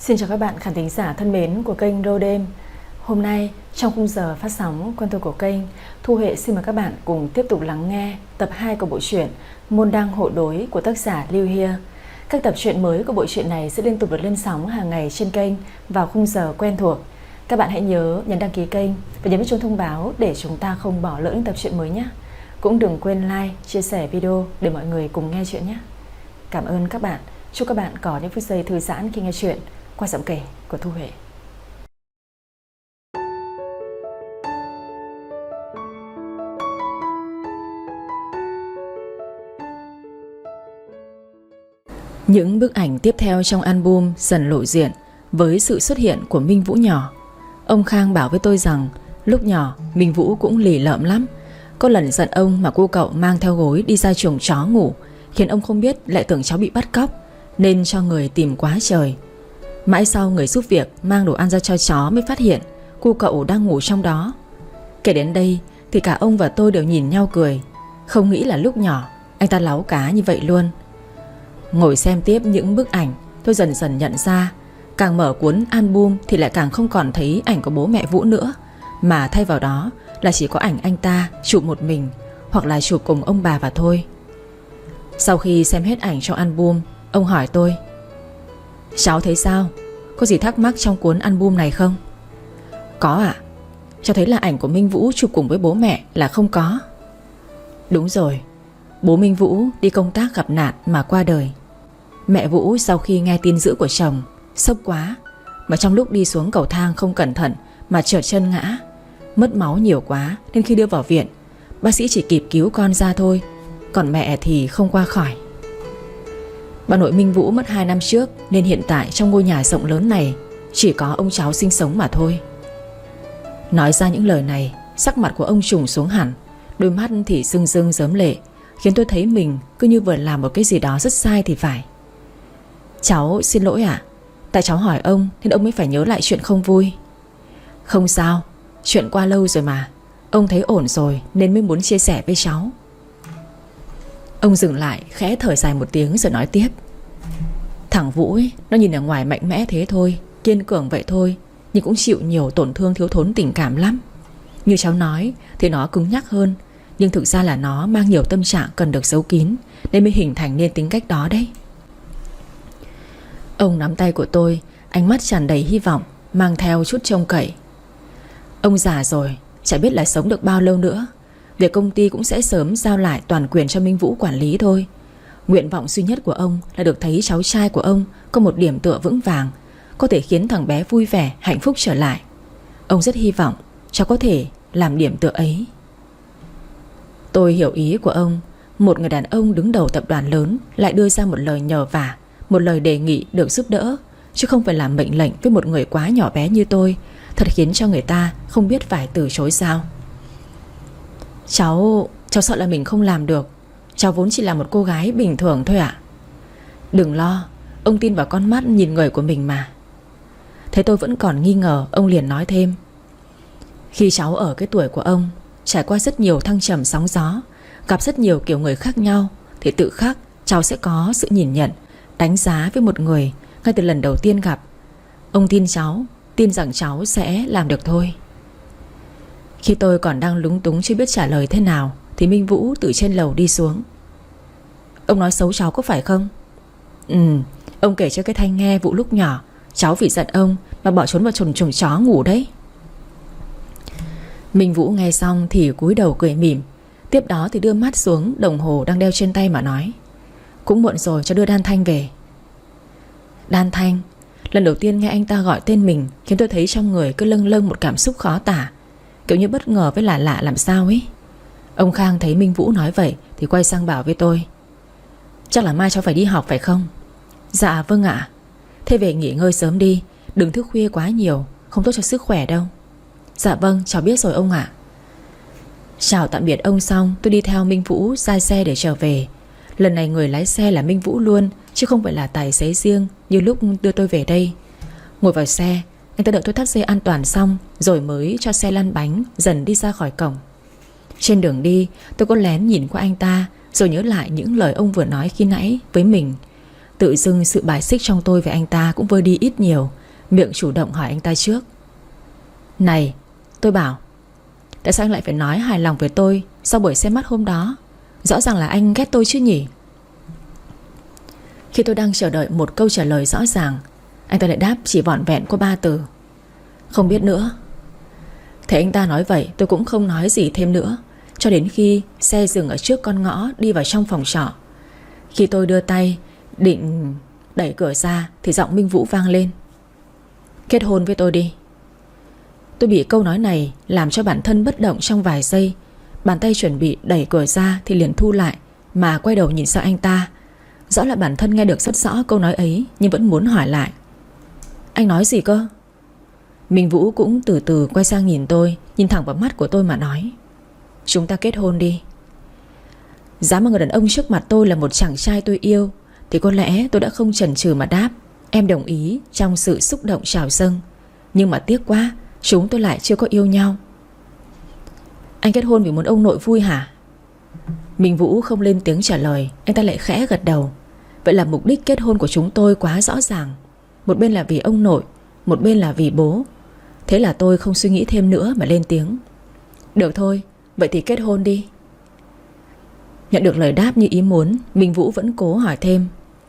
Xin chào các bạn khán thính giả thân mến của kênh Rodem. Hôm nay trong khung giờ phát sóng quen thuộc của kênh, Thu Huệ xin mời các bạn cùng tiếp tục lắng nghe tập 2 của bộ truyện Môn Đăng Hộ Đối của tác giả Lưu Hia. Các tập truyện mới của bộ truyện này sẽ liên tục được lên sóng hàng ngày trên kênh vào khung giờ quen thuộc. Các bạn hãy nhớ nhấn đăng ký kênh và nhấn chuông thông báo để chúng ta không bỏ lỡ những tập truyện mới nhé. Cũng đừng quên like, chia sẻ video để mọi người cùng nghe chuyện nhé. Cảm ơn các bạn. Chúc các bạn có những phút giây thư giãn khi nghe chuyện qua giọng kể của Thu Huệ. Những bức ảnh tiếp theo trong album dần lộ diện với sự xuất hiện của Minh Vũ nhỏ. Ông Khang bảo với tôi rằng lúc nhỏ Minh Vũ cũng lì lợm lắm. Có lần giận ông mà cô cậu mang theo gối đi ra chuồng chó ngủ, khiến ông không biết lại tưởng cháu bị bắt cóc, nên cho người tìm quá trời. Mãi sau người giúp việc mang đồ ăn ra cho chó mới phát hiện cô cậu đang ngủ trong đó. Kể đến đây thì cả ông và tôi đều nhìn nhau cười. Không nghĩ là lúc nhỏ anh ta láu cá như vậy luôn. Ngồi xem tiếp những bức ảnh, tôi dần dần nhận ra càng mở cuốn album thì lại càng không còn thấy ảnh của bố mẹ Vũ nữa, mà thay vào đó là chỉ có ảnh anh ta chụp một mình, hoặc là chụp cùng ông bà và thôi. Sau khi xem hết ảnh trong album, ông hỏi tôi: cháu thấy sao? Có gì thắc mắc trong cuốn album này không? Có ạ. Cháu thấy là ảnh của Minh Vũ chụp cùng với bố mẹ là không có. Đúng rồi, bố Minh Vũ đi công tác gặp nạn mà qua đời. Mẹ Vũ sau khi nghe tin dữ của chồng sốc quá, mà trong lúc đi xuống cầu thang không cẩn thận mà trượt chân ngã, mất máu nhiều quá nên khi đưa vào viện, bác sĩ chỉ kịp cứu con ra thôi, còn mẹ thì không qua khỏi. Bà nội Minh Vũ mất 2 năm trước, nên hiện tại trong ngôi nhà rộng lớn này chỉ có ông cháu sinh sống mà thôi. Nói ra những lời này, sắc mặt của ông trùng xuống hẳn, đôi mắt thì rưng rưng rớm lệ, khiến tôi thấy mình cứ như vừa làm một cái gì đó rất sai thì phải. Cháu xin lỗi ạ. Tại cháu hỏi ông nên ông mới phải nhớ lại chuyện không vui. Không sao, chuyện qua lâu rồi mà. Ông thấy ổn rồi nên mới muốn chia sẻ với cháu. Ông dừng lại khẽ thở dài một tiếng rồi nói tiếp: thằng Vũ ấy, nó nhìn ở ngoài mạnh mẽ thế thôi, kiên cường vậy thôi, nhưng cũng chịu nhiều tổn thương thiếu thốn tình cảm lắm. Như cháu nói thì nó cứng nhắc hơn, nhưng thực ra là nó mang nhiều tâm trạng cần được giấu kín, nên mới hình thành nên tính cách đó đấy. Ông nắm tay của tôi, ánh mắt tràn đầy hy vọng, mang theo chút trông cậy. Ông già rồi, chả biết là sống được bao lâu nữa. Việc công ty cũng sẽ sớm giao lại toàn quyền cho Minh Vũ quản lý thôi. Nguyện vọng duy nhất của ông là được thấy cháu trai của ông có một điểm tựa vững vàng, có thể khiến thằng bé vui vẻ, hạnh phúc trở lại. Ông rất hy vọng cháu có thể làm điểm tựa ấy. Tôi hiểu ý của ông. Một người đàn ông đứng đầu tập đoàn lớn lại đưa ra một lời nhờ vả, một lời đề nghị được giúp đỡ, chứ không phải làm mệnh lệnh với một người quá nhỏ bé như tôi, thật khiến cho người ta không biết phải từ chối sao. Cháu sợ là mình không làm được. Cháu vốn chỉ là một cô gái bình thường thôi ạ. Đừng lo, ông tin vào con mắt nhìn người của mình mà. Thế tôi vẫn còn nghi ngờ, ông liền nói thêm: khi cháu ở cái tuổi của ông, trải qua rất nhiều thăng trầm sóng gió, gặp rất nhiều kiểu người khác nhau, thì tự khắc cháu sẽ có sự nhìn nhận, đánh giá với một người ngay từ lần đầu tiên gặp. Ông tin cháu, tin rằng cháu sẽ làm được thôi. Khi tôi còn đang lúng túng chưa biết trả lời thế nào, thì Minh Vũ từ trên lầu đi xuống. Ông nói xấu cháu có phải không? Ông kể cho cái Thanh nghe vụ lúc nhỏ cháu vì giận ông mà bỏ trốn vào chuồng chó ngủ đấy. Minh Vũ nghe xong thì cúi đầu cười mỉm, tiếp đó thì đưa mắt xuống đồng hồ đang đeo trên tay mà nói: cũng muộn rồi, cho đưa Đan Thanh về. Đan Thanh. Lần đầu tiên nghe anh ta gọi tên mình khiến tôi thấy trong người cứ lâng lâng một cảm xúc khó tả, kiểu như bất ngờ với lạ lạ làm sao ấy. Ông Khang thấy Minh Vũ nói vậy thì quay sang bảo với tôi: chắc là mai cháu phải đi học phải không? Dạ vâng ạ. Thế về nghỉ ngơi sớm đi, đừng thức khuya quá nhiều, không tốt cho sức khỏe đâu. Dạ vâng, cháu biết rồi ông ạ. Chào tạm biệt ông xong, tôi đi theo Minh Vũ ra xe để trở về. Lần này người lái xe là Minh Vũ luôn, chứ không phải là tài xế riêng như lúc đưa tôi về đây. Ngồi vào xe, anh ta đợi tôi thắt dây an toàn xong rồi mới cho xe lăn bánh dần đi ra khỏi cổng. Trên đường đi, tôi có lén nhìn qua anh ta, rồi nhớ lại những lời ông vừa nói khi nãy với mình. Tự dưng sự bài xích trong tôi về anh ta cũng vơi đi ít nhiều, miệng chủ động hỏi anh ta trước. Này, tôi bảo, tại sao anh lại phải nói hài lòng với tôi sau buổi xem mắt hôm đó? Rõ ràng là anh ghét tôi chứ nhỉ? Khi tôi đang chờ đợi một câu trả lời rõ ràng, anh ta lại đáp chỉ vỏn vẹn có 3 từ: không biết nữa. Thấy anh ta nói vậy, tôi cũng không nói gì thêm nữa, cho đến khi xe dừng ở trước con ngõ đi vào trong phòng trọ. Khi tôi đưa tay định đẩy cửa ra thì giọng Minh Vũ vang lên: kết hôn với tôi đi. Tôi bị câu nói này làm cho bản thân bất động trong vài giây. Bàn tay chuẩn bị đẩy cửa ra thì liền thu lại, mà quay đầu nhìn sang anh ta. Rõ là bản thân nghe được rất rõ câu nói ấy, nhưng vẫn muốn hỏi lại: anh nói gì cơ? Minh Vũ cũng từ từ quay sang nhìn tôi, nhìn thẳng vào mắt của tôi mà nói: chúng ta kết hôn đi. Giá mà người đàn ông trước mặt tôi là một chàng trai tôi yêu thì có lẽ tôi đã không chần chừ mà đáp em đồng ý trong sự xúc động trào dâng. Nhưng mà tiếc quá, chúng tôi lại chưa có yêu nhau. Anh kết hôn vì muốn ông nội vui hả? Minh Vũ không lên tiếng trả lời, anh ta lại khẽ gật đầu. Vậy là mục đích kết hôn của chúng tôi quá rõ ràng. Một bên là vì ông nội, một bên là vì bố. Thế là tôi không suy nghĩ thêm nữa mà lên tiếng: được thôi, vậy thì kết hôn đi. Nhận được lời đáp như ý muốn, Minh Vũ vẫn cố hỏi thêm: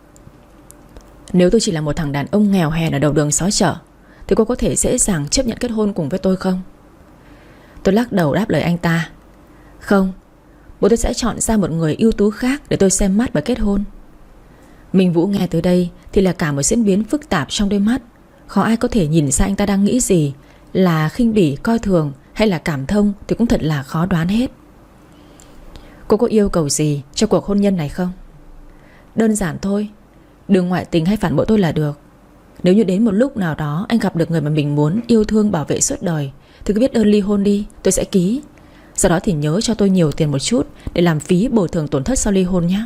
nếu tôi chỉ là một thằng đàn ông nghèo hèn ở đầu đường xó chợ thì cô có thể dễ dàng chấp nhận kết hôn cùng với tôi không? Tôi lắc đầu đáp lời anh ta: không, bố tôi sẽ chọn ra một người ưu tú khác để tôi xem mắt và kết hôn. Minh Vũ nghe tới đây thì là cả một diễn biến phức tạp trong đôi mắt. Khó ai có thể nhìn ra anh ta đang nghĩ gì, là khinh bỉ, coi thường hay là cảm thông thì cũng thật là khó đoán hết. Cô có yêu cầu gì cho cuộc hôn nhân này không? Đơn giản thôi, đừng ngoại tình hay phản bội tôi là được. Nếu như đến một lúc nào đó anh gặp được người mà mình muốn yêu thương bảo vệ suốt đời thì cứ viết đơn ly hôn đi, tôi sẽ ký. Sau đó thì nhớ cho tôi nhiều tiền một chút để làm phí bồi thường tổn thất sau ly hôn nhé.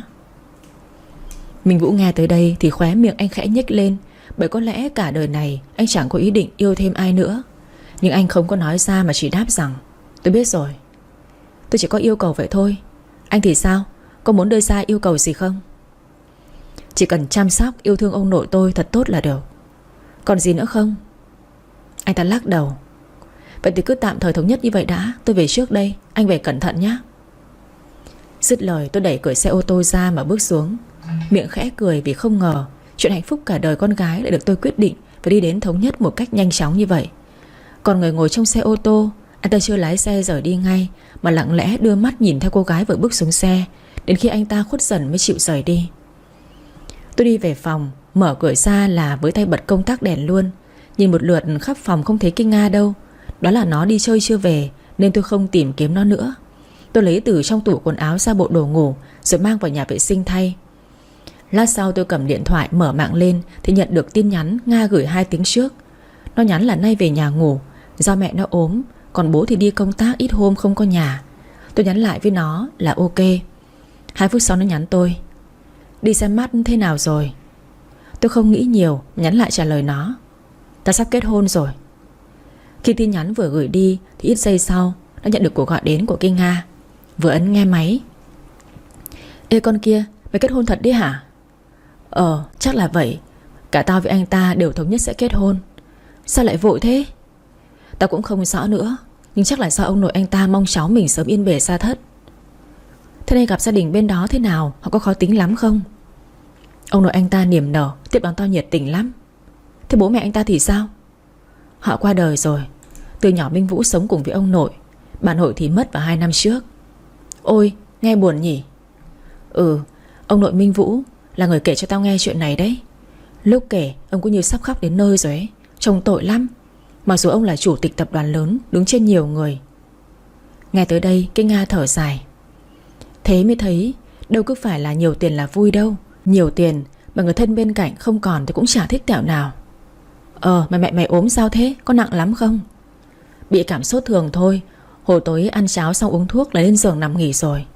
Minh Vũ nghe tới đây thì khóe miệng anh khẽ nhếch lên, bởi có lẽ cả đời này anh chẳng có ý định yêu thêm ai nữa. Nhưng anh không có nói ra mà chỉ đáp rằng: tôi biết rồi, tôi chỉ có yêu cầu vậy thôi. Anh thì sao? Có muốn đưa ra yêu cầu gì không? Chỉ cần chăm sóc yêu thương ông nội tôi thật tốt là được. Còn gì nữa không? Anh ta lắc đầu. Vậy thì cứ tạm thời thống nhất như vậy đã. Tôi về trước đây, anh về cẩn thận nhé. Dứt lời tôi đẩy cửa xe ô tô ra mà bước xuống, miệng khẽ cười vì không ngờ chuyện hạnh phúc cả đời con gái lại được tôi quyết định và đi đến thống nhất một cách nhanh chóng như vậy. Còn người ngồi trong xe ô tô, anh ta chưa lái xe rời đi ngay, mà lặng lẽ đưa mắt nhìn theo cô gái vừa bước xuống xe, đến khi anh ta khuất dần mới chịu rời đi. Tôi đi về phòng, mở cửa ra là với tay bật công tắc đèn luôn. Nhìn một lượt khắp phòng không thấy Kinh Nga đâu. Đó là nó đi chơi chưa về, nên tôi không tìm kiếm nó nữa. Tôi lấy từ trong tủ quần áo ra bộ đồ ngủ rồi mang vào nhà vệ sinh thay. Lát sau tôi cầm điện thoại mở mạng lên thì nhận được tin nhắn Nga gửi 2 tiếng trước. Nó nhắn là nay về nhà ngủ, do mẹ nó ốm, còn bố thì đi công tác ít hôm không có nhà. Tôi nhắn lại với nó là ok. 2 phút sau nó nhắn tôi: đi xem mắt thế nào rồi? Tôi không nghĩ nhiều, nhắn lại trả lời nó: ta sắp kết hôn rồi. Khi tin nhắn vừa gửi đi thì ít giây sau đã nhận được cuộc gọi đến của Kinh Nga. Vừa ấn nghe máy: ê con kia, mày kết hôn thật đi hả? Chắc là vậy. Cả tao với anh ta đều thống nhất sẽ kết hôn. Sao lại vội thế? Tao cũng không rõ nữa, nhưng chắc là do ông nội anh ta mong cháu mình sớm yên bề xa thất. Thế nên gặp gia đình bên đó thế nào? Họ có khó tính lắm không? Ông nội anh ta niềm nở, tiếp đón tao nhiệt tình lắm. Thế bố mẹ anh ta thì sao? Họ qua đời rồi. Từ nhỏ Minh Vũ sống cùng với ông nội. Bà nội thì mất vào 2 năm trước. Ôi, nghe buồn nhỉ? Ông nội Minh Vũ là người kể cho tao nghe chuyện này đấy. Lúc kể ông cũng như sắp khóc đến nơi rồi ấy. Trông tội lắm. Mặc dù ông là chủ tịch tập đoàn lớn, đứng trên nhiều người. Nghe tới đây Kinh Nga thở dài. Thế mới thấy đâu cứ phải là nhiều tiền là vui đâu. Nhiều tiền mà người thân bên cạnh không còn thì cũng chả thích tẹo nào. Mà mẹ ốm sao thế? Có nặng lắm không? Bị cảm sốt thường thôi. Hồi tối ăn cháo xong uống thuốc là lên giường nằm nghỉ rồi.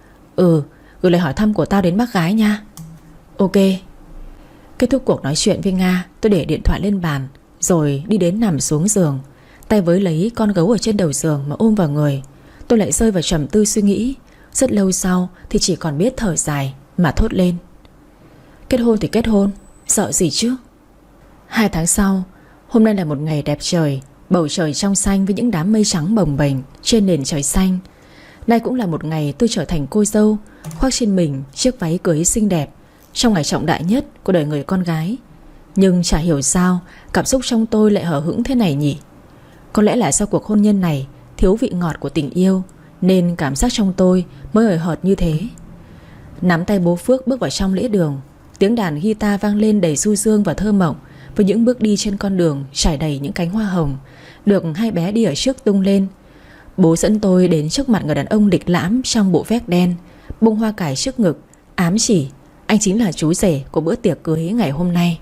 Gửi lời hỏi thăm của tao đến bác gái nha. Ok. Kết thúc cuộc nói chuyện với Nga, tôi để điện thoại lên bàn rồi đi đến nằm xuống giường, tay với lấy con gấu ở trên đầu giường mà ôm vào người. Tôi lại rơi vào trầm tư suy nghĩ. Rất lâu sau thì chỉ còn biết thở dài mà thốt lên: kết hôn thì kết hôn, sợ gì chứ. 2 tháng sau, Hôm nay là một ngày đẹp trời, bầu trời trong xanh với những đám mây trắng bồng bềnh trên nền trời xanh. Nay cũng là một ngày tôi trở thành cô dâu, khoác trên mình chiếc váy cưới xinh đẹp trong ngày trọng đại nhất của đời người con gái. Nhưng chả hiểu sao cảm xúc trong tôi lại hờ hững thế này nhỉ. Có lẽ là sau cuộc hôn nhân này thiếu vị ngọt của tình yêu, nên cảm giác trong tôi mới hời hợt như thế. Nắm tay bố Phước bước vào trong lễ đường. Tiếng đàn guitar vang lên đầy du dương và thơ mộng, với những bước đi trên con đường trải đầy những cánh hoa hồng, được hai bé đi ở trước tung lên. Bố dẫn tôi đến trước mặt người đàn ông lịch lãm trong bộ vest đen, bông hoa cài trước ngực, ám chỉ anh chính là chú rể của bữa tiệc cưới ngày hôm nay.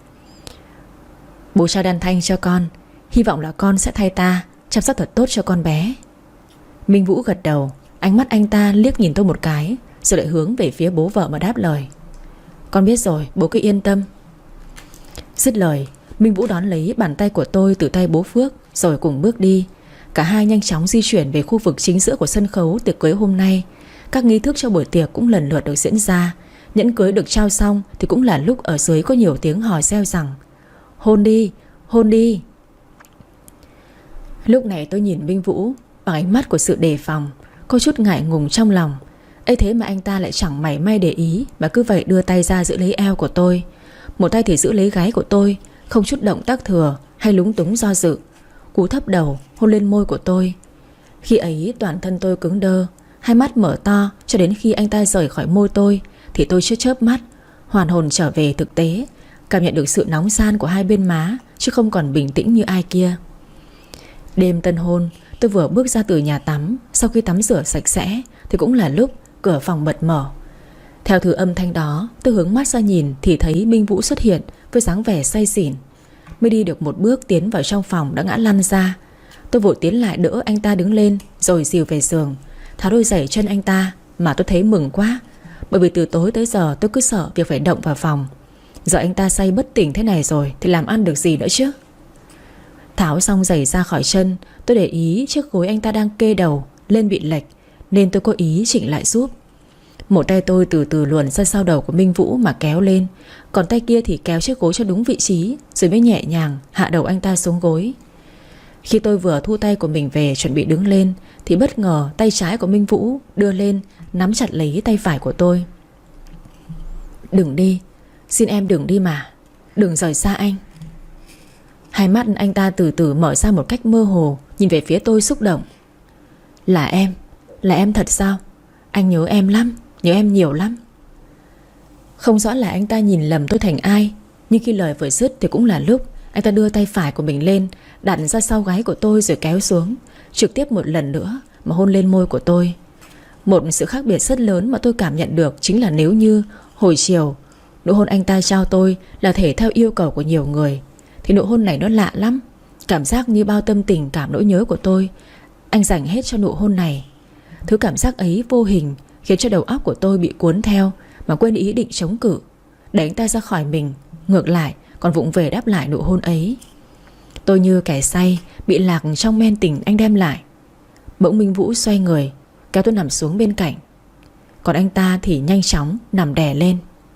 Bố trao đàn thanh cho con, hy vọng là con sẽ thay ta chăm sóc thật tốt cho con bé. Minh Vũ gật đầu. Ánh mắt anh ta liếc nhìn tôi một cái, rồi lại hướng về phía bố vợ mà đáp lời. Con biết rồi, bố cứ yên tâm. Dứt lời, Minh Vũ đón lấy bàn tay của tôi từ tay bố Phước, rồi cùng bước đi. Cả hai nhanh chóng di chuyển về khu vực chính giữa của sân khấu tiệc cưới hôm nay. Các nghi thức cho buổi tiệc cũng lần lượt được diễn ra. Nhẫn cưới được trao xong thì cũng là lúc ở dưới có nhiều tiếng hò reo rằng hôn đi, hôn đi. Lúc này tôi nhìn Minh Vũ bằng ánh mắt của sự đề phòng, có chút ngại ngùng trong lòng. ấy thế mà anh ta lại chẳng mảy may để ý, mà cứ vậy đưa tay ra giữ lấy eo của tôi. Một tay thì giữ lấy gáy của tôi, không chút động tác thừa hay lúng túng do dự. Cú thấp đầu hôn lên môi của tôi. Khi ấy toàn thân tôi cứng đơ, hai mắt mở to cho đến khi anh ta rời khỏi môi tôi thì tôi chưa chớp mắt, hoàn hồn trở về thực tế, cảm nhận được sự nóng san của hai bên má, chứ không còn bình tĩnh như ai kia. Đêm tân hôn, tôi vừa bước ra từ nhà tắm. Sau khi tắm rửa sạch sẽ thì cũng là lúc cửa phòng bật mở. Theo thứ âm thanh đó, tôi hướng mắt ra nhìn thì thấy Minh Vũ xuất hiện với dáng vẻ say xỉn. Mới đi được một bước tiến vào trong phòng đã ngã lăn ra. Tôi vội tiến lại đỡ anh ta đứng lên, rồi dìu về giường, tháo đôi giày chân anh ta. Mà tôi thấy mừng quá, bởi vì từ tối tới giờ tôi cứ sợ việc phải động vào phòng. Giờ anh ta say bất tỉnh thế này rồi thì làm ăn được gì nữa chứ. Tháo xong giày ra khỏi chân, tôi để ý chiếc gối anh ta đang kê đầu lên bị lệch, nên tôi có ý chỉnh lại giúp. Một tay tôi từ từ luồn ra sau đầu của Minh Vũ mà kéo lên, còn tay kia thì kéo chiếc gối cho đúng vị trí, rồi mới nhẹ nhàng hạ đầu anh ta xuống gối. Khi tôi vừa thu tay của mình về chuẩn bị đứng lên thì bất ngờ tay trái của Minh Vũ đưa lên nắm chặt lấy tay phải của tôi. Đừng đi, xin em đừng đi mà, đừng rời xa anh. Hai mắt anh ta từ từ mở ra một cách mơ hồ, nhìn về phía tôi xúc động. Là em thật sao? Anh nhớ em lắm, nhớ em nhiều lắm. Không rõ là anh ta nhìn lầm tôi thành ai, nhưng khi lời vừa dứt thì cũng là lúc anh ta đưa tay phải của mình lên, đặt ra sau gáy của tôi rồi kéo xuống, trực tiếp một lần nữa mà hôn lên môi của tôi. Một sự khác biệt rất lớn mà tôi cảm nhận được chính là nếu như hồi chiều nụ hôn anh ta trao tôi là thể theo yêu cầu của nhiều người, thì nụ hôn này nó lạ lắm. Cảm giác như bao tâm tình cảm nỗi nhớ của tôi anh dành hết cho nụ hôn này. Thứ cảm giác ấy vô hình khiến cho đầu óc của tôi bị cuốn theo, mà quên ý định chống cự, đẩy anh ta ra khỏi mình, ngược lại còn vụng về đáp lại nụ hôn ấy. Tôi như kẻ say bị lạc trong men tình anh đem lại. Bỗng Minh Vũ xoay người kéo tôi nằm xuống bên cạnh, còn anh ta thì nhanh chóng nằm đè lên.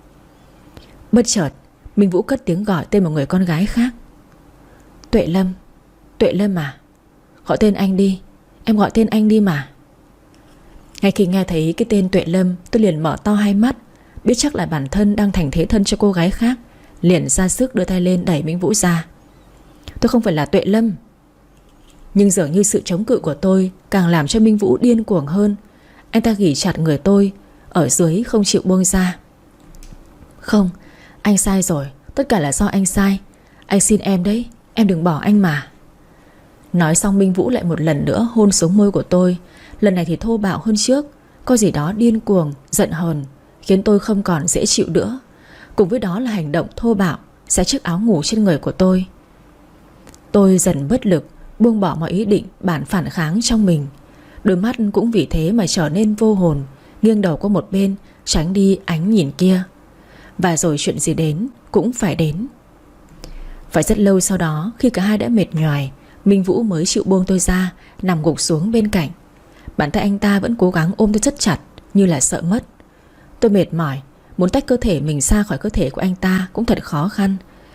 Bất chợt Minh Vũ cất tiếng gọi tên một người con gái khác. Tuệ Lâm, Tuệ Lâm à, gọi tên anh đi, em gọi tên anh đi mà. Ngay khi nghe thấy cái tên Tuệ Lâm, tôi liền mở to hai mắt, biết chắc là bản thân đang thành thế thân cho cô gái khác, liền ra sức đưa tay lên đẩy Minh Vũ ra. Tôi không phải là Tuệ Lâm. Nhưng dường như sự chống cự của tôi càng làm cho Minh Vũ điên cuồng hơn. Anh ta ghì chặt người tôi ở dưới không chịu buông ra. Không, anh sai rồi, tất cả là do anh sai. Anh xin em đấy, em đừng bỏ anh mà. Nói xong Minh Vũ lại một lần nữa hôn xuống môi của tôi. Lần này thì thô bạo hơn trước, có gì đó điên cuồng, giận hờn, khiến tôi không còn dễ chịu nữa. Cùng với đó là hành động thô bạo xé chiếc áo ngủ trên người của tôi. Tôi dần bất lực, buông bỏ mọi ý định bản phản kháng trong mình. Đôi mắt cũng vì thế mà trở nên vô hồn, nghiêng đầu qua một bên, tránh đi ánh nhìn kia. Và rồi chuyện gì đến cũng phải đến. Phải rất lâu sau đó, khi cả hai đã mệt nhoài, Minh Vũ mới chịu buông tôi ra, nằm gục xuống bên cạnh. Bàn tay anh ta vẫn cố gắng ôm tôi rất chặt, như là sợ mất. Tôi mệt mỏi, muốn tách cơ thể mình ra khỏi cơ thể của anh ta cũng thật khó khăn.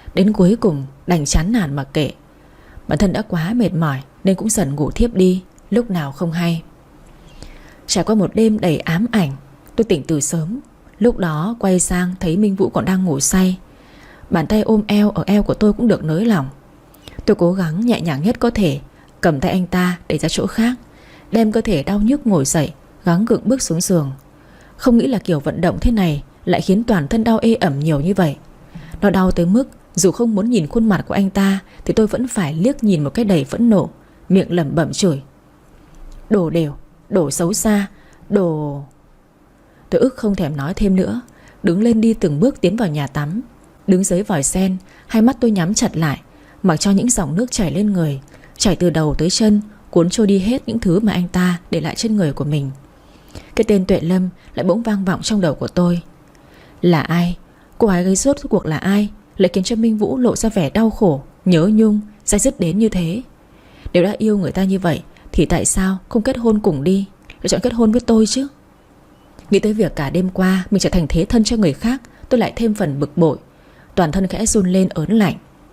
Đến cuối cùng đành chán nản mà kệ. Bản thân đã quá mệt mỏi nên cũng dần ngủ thiếp đi, lúc nào không hay. Trải qua một đêm đầy ám ảnh, tôi tỉnh từ sớm. Lúc đó quay sang thấy Minh Vũ còn đang ngủ say. Bàn tay ôm eo ở eo của tôi cũng được nới lỏng. Tôi cố gắng nhẹ nhàng nhất có thể cầm tay anh ta đẩy ra chỗ khác, đem cơ thể đau nhức ngồi dậy, gắng gượng bước xuống giường. Không nghĩ là kiểu vận động thế này lại khiến toàn thân đau ê ẩm nhiều như vậy. Nó đau tới mức dù không muốn nhìn khuôn mặt của anh ta thì tôi vẫn phải liếc nhìn một cái đầy phẫn nộ, miệng lẩm bẩm chửi: đồ đều, đồ xấu xa, đồ... Tôi ức không thèm nói thêm nữa, đứng lên đi từng bước tiến vào nhà tắm. Đứng dưới vòi sen, hai mắt tôi nhắm chặt lại, mặc cho những dòng nước chảy lên người, chảy từ đầu tới chân, cuốn trôi đi hết những thứ mà anh ta để lại trên người của mình. Cái tên Tuệ Lâm lại bỗng vang vọng trong đầu của tôi. Là ai? Cô ấy gây rốt cuộc là ai lại khiến cho Minh Vũ lộ ra vẻ đau khổ, nhớ nhung, day dứt đến như thế? Nếu đã yêu người ta như vậy thì tại sao không kết hôn cùng đi, lại chọn kết hôn với tôi chứ? Nghĩ tới việc cả đêm qua mình trở thành thế thân cho người khác, tôi lại thêm phần bực bội. Toàn thân khẽ run lên ớn lạnh.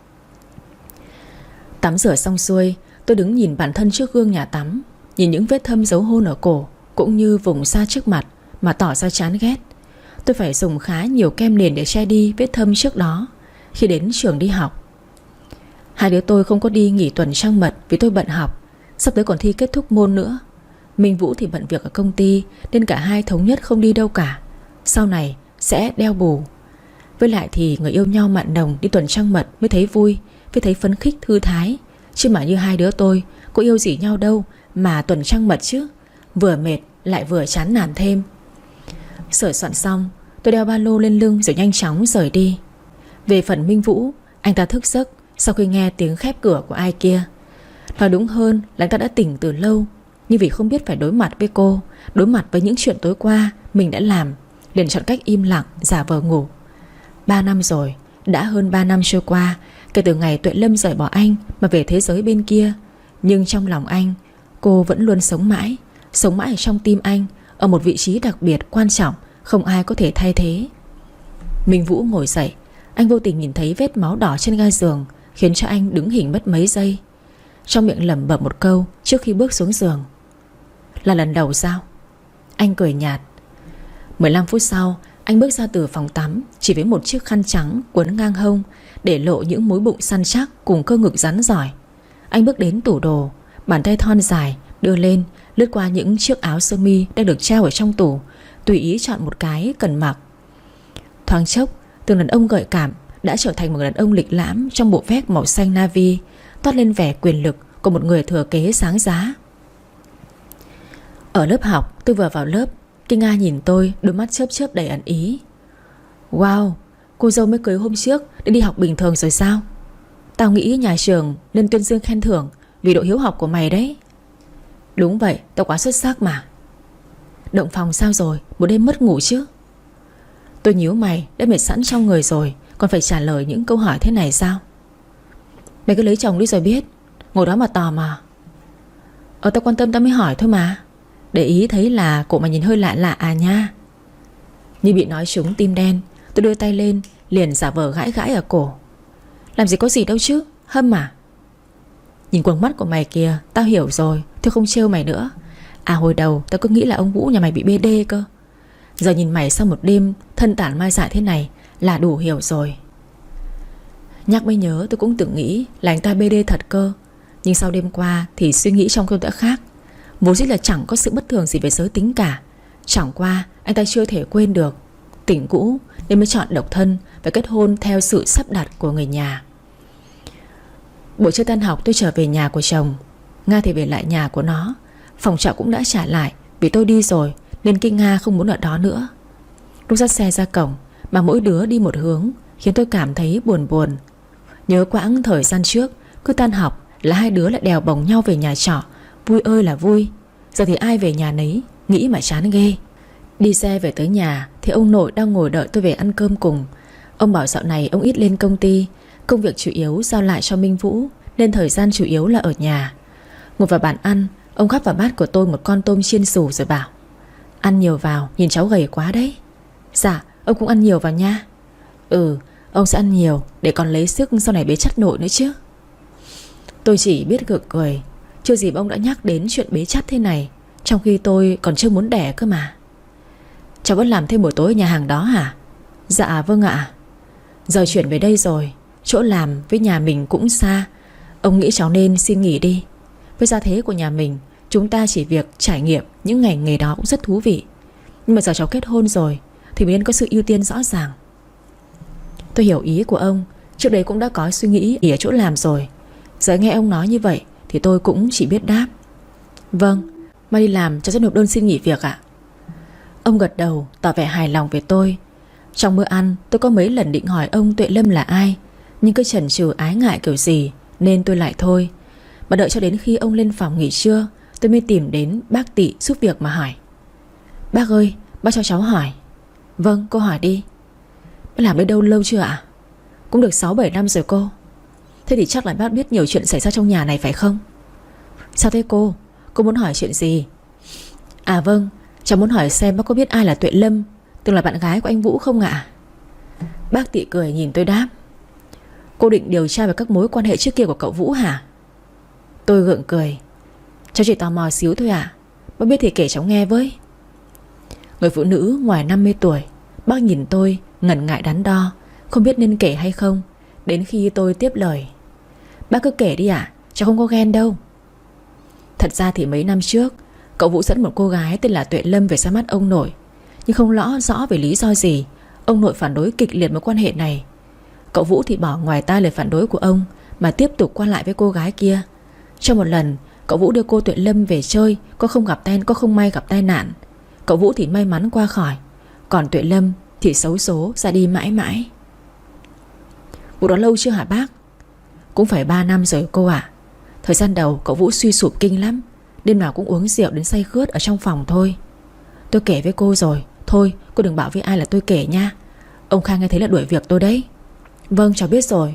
Tắm rửa xong xuôi, tôi đứng nhìn bản thân trước gương nhà tắm, nhìn những vết thâm dấu hôn ở cổ cũng như vùng da trước mặt mà tỏ ra chán ghét. Tôi phải dùng khá nhiều kem nền để che đi vết thâm trước đó khi đến trường đi học. Hai đứa tôi không có đi nghỉ tuần trăng mật vì tôi bận học, sắp tới còn thi kết thúc môn nữa. Minh Vũ thì bận việc ở công ty nên cả hai thống nhất không đi đâu cả, sau này sẽ đeo bù. Với lại thì người yêu nhau mặn nồng đi tuần trăng mật mới thấy vui, mới thấy phấn khích thư thái. Chứ mà như hai đứa tôi có yêu gì nhau đâu mà tuần trăng mật chứ. Vừa mệt lại vừa chán nản thêm. Sửa soạn xong, tôi đeo ba lô lên lưng rồi nhanh chóng rời đi. Về phần Minh Vũ, anh ta thức giấc sau khi nghe tiếng khép cửa của ai kia. Nói đúng hơn là anh ta đã tỉnh từ lâu, nhưng vì không biết phải đối mặt với cô, đối mặt với những chuyện tối qua mình đã làm, liền chọn cách im lặng giả vờ ngủ. 3 năm rồi, đã hơn 3 năm trôi qua kể từ ngày Tuệ Lâm rời bỏ anh mà về thế giới bên kia. Nhưng trong lòng anh, cô vẫn luôn sống mãi ở trong tim anh, ở một vị trí đặc biệt quan trọng, không ai có thể thay thế. Minh Vũ ngồi dậy, anh vô tình nhìn thấy vết máu đỏ trên ga giường, khiến cho anh đứng hình mất mấy giây, trong miệng lẩm bẩm một câu trước khi bước xuống giường: là lần đầu sao? Anh cười nhạt. 15 phút sau, anh bước ra từ phòng tắm chỉ với một chiếc khăn trắng quấn ngang hông, để lộ những múi bụng săn chắc cùng cơ ngực rắn giỏi. Anh bước đến tủ đồ, bàn tay thon dài đưa lên, lướt qua những chiếc áo sơ mi đang được treo ở trong tủ, tùy ý chọn một cái cần mặc. Thoáng chốc, từ đàn ông gợi cảm đã trở thành một đàn ông lịch lãm trong bộ vest màu xanh navy, toát lên vẻ quyền lực của một người thừa kế sáng giá. Ở lớp học, tôi vừa vào lớp, Kinh Nga nhìn tôi, đôi mắt chớp chớp đầy ẩn ý. Wow, cô dâu mới cưới hôm trước để đi học bình thường rồi sao? Tao nghĩ nhà trường nên tuyên dương khen thưởng vì độ hiếu học của mày đấy. Đúng vậy, tao quá xuất sắc mà. Động phòng sao rồi, một đêm mất ngủ chứ? Tôi nhíu mày, đã mệt sẵn trong người rồi, còn phải trả lời những câu hỏi thế này sao? Mày cứ lấy chồng đi rồi biết, ngồi đó mà tò mò. Tao quan tâm tao mới hỏi thôi mà. Để ý thấy là cổ mày nhìn hơi lạ lạ à nha. Như bị nói trúng tim đen, tôi đưa tay lên, liền giả vờ gãi gãi ở cổ. Làm gì có gì đâu chứ, hâm à? Nhìn quầng mắt của mày kìa, tao hiểu rồi, thôi không trêu mày nữa. À hồi đầu tao cứ nghĩ là ông Vũ nhà mày bị BD cơ. Giờ nhìn mày sau một đêm thân tản mai dại thế này là đủ hiểu rồi. Nhắc mới nhớ, tôi cũng từng nghĩ là anh ta BD thật cơ. Nhưng sau đêm qua thì suy nghĩ trong tôi đã khác. Vốn dĩ là chẳng có sự bất thường gì về giới tính cả. Chẳng qua anh ta chưa thể quên được tình cũ nên mới chọn độc thân và kết hôn theo sự sắp đặt của người nhà. Buổi trưa tan học tôi trở về nhà của chồng, Nga thì về lại nhà của nó. Phòng trọ cũng đã trả lại vì tôi đi rồi, nên Kinh Nga không muốn ở đó nữa. Lúc dắt xe ra cổng mà mỗi đứa đi một hướng khiến tôi cảm thấy buồn buồn. Nhớ quãng thời gian trước, cứ tan học là hai đứa lại đèo bồng nhau về nhà trọ, vui ơi là vui. Giờ thì ai về nhà nấy, nghĩ mà chán ghê. Đi xe về tới nhà thì ông nội đang ngồi đợi tôi về ăn cơm cùng. Ông bảo dạo này ông ít lên công ty, công việc chủ yếu giao lại cho Minh Vũ, nên thời gian chủ yếu là ở nhà. Ngồi vào bàn ăn, ông gắp vào bát của tôi một con tôm chiên xù rồi bảo: ăn nhiều vào, nhìn cháu gầy quá đấy. Dạ, ông cũng ăn nhiều vào nha. Ông sẽ ăn nhiều để còn lấy sức sau này bế chắt nội nữa chứ. Tôi chỉ biết gượng cười. Chưa gì ông đã nhắc đến chuyện bế chắt thế này, trong khi tôi còn chưa muốn đẻ cơ mà. Cháu vẫn làm thêm buổi tối ở nhà hàng đó hả? Dạ vâng ạ. Giờ chuyển về đây rồi, chỗ làm với nhà mình cũng xa. Ông nghĩ cháu nên xin nghỉ đi. Với gia thế của nhà mình, chúng ta chỉ việc trải nghiệm những ngành nghề đó cũng rất thú vị. Nhưng mà giờ cháu kết hôn rồi thì mình nên có sự ưu tiên rõ ràng. Tôi hiểu ý của ông. Trước đây cũng đã có suy nghĩ ở chỗ làm rồi. Giờ nghe ông nói như vậy thì tôi cũng chỉ biết đáp. Vâng, mai đi làm cháu sẽ nộp đơn xin nghỉ việc ạ. Ông gật đầu tỏ vẻ hài lòng về tôi. Trong bữa ăn tôi có mấy lần định hỏi ông Tuệ Lâm là ai, nhưng cứ chần chừ ái ngại kiểu gì nên tôi lại thôi. Mà đợi cho đến khi ông lên phòng nghỉ trưa, tôi mới tìm đến bác Tị giúp việc mà hỏi. Bác ơi, bác cho cháu hỏi. Vâng, cô hỏi đi. Bác làm đây đâu lâu chưa ạ? Cũng được 6-7 năm rồi cô. Thế thì chắc là bác biết nhiều chuyện xảy ra trong nhà này phải không? Sao thế cô? Cô muốn hỏi chuyện gì? À vâng, cháu muốn hỏi xem bác có biết ai là Tuệ Lâm, từng là bạn gái của anh Vũ không ạ? Bác Tị cười nhìn tôi đáp. Cô định điều tra về các mối quan hệ trước kia của cậu Vũ hả? Tôi gượng cười. Cháu chỉ tò mò xíu thôi ạ. Bác biết thì kể cháu nghe với. Người phụ nữ ngoài 50 tuổi. Bác nhìn tôi ngần ngại đắn đo, không biết nên kể hay không. Đến khi tôi tiếp lời. Bác cứ kể đi ạ, cháu không có ghen đâu. Thật ra thì mấy năm trước, cậu Vũ dẫn một cô gái tên là Tuệ Lâm về ra mắt ông nội. Nhưng không rõ về lý do gì ông nội phản đối kịch liệt mối quan hệ này. Cậu Vũ thì bỏ ngoài tai lời phản đối của ông mà tiếp tục qua lại với cô gái kia. Trong một lần, cậu Vũ đưa cô Tuệ Lâm về chơi, có không may gặp tai nạn. Cậu Vũ thì may mắn qua khỏi, còn Tuệ Lâm thì xấu số ra đi mãi mãi. Vụ đó lâu chưa hả bác? Cũng phải 3 năm rồi cô ạ. Thời gian đầu cậu Vũ suy sụp kinh lắm, đêm nào cũng uống rượu đến say khướt ở trong phòng thôi. Tôi kể với cô rồi. Thôi cô đừng bảo với ai là tôi kể nha. Ông Khang nghe thấy là đuổi việc tôi đấy. Vâng cháu biết rồi.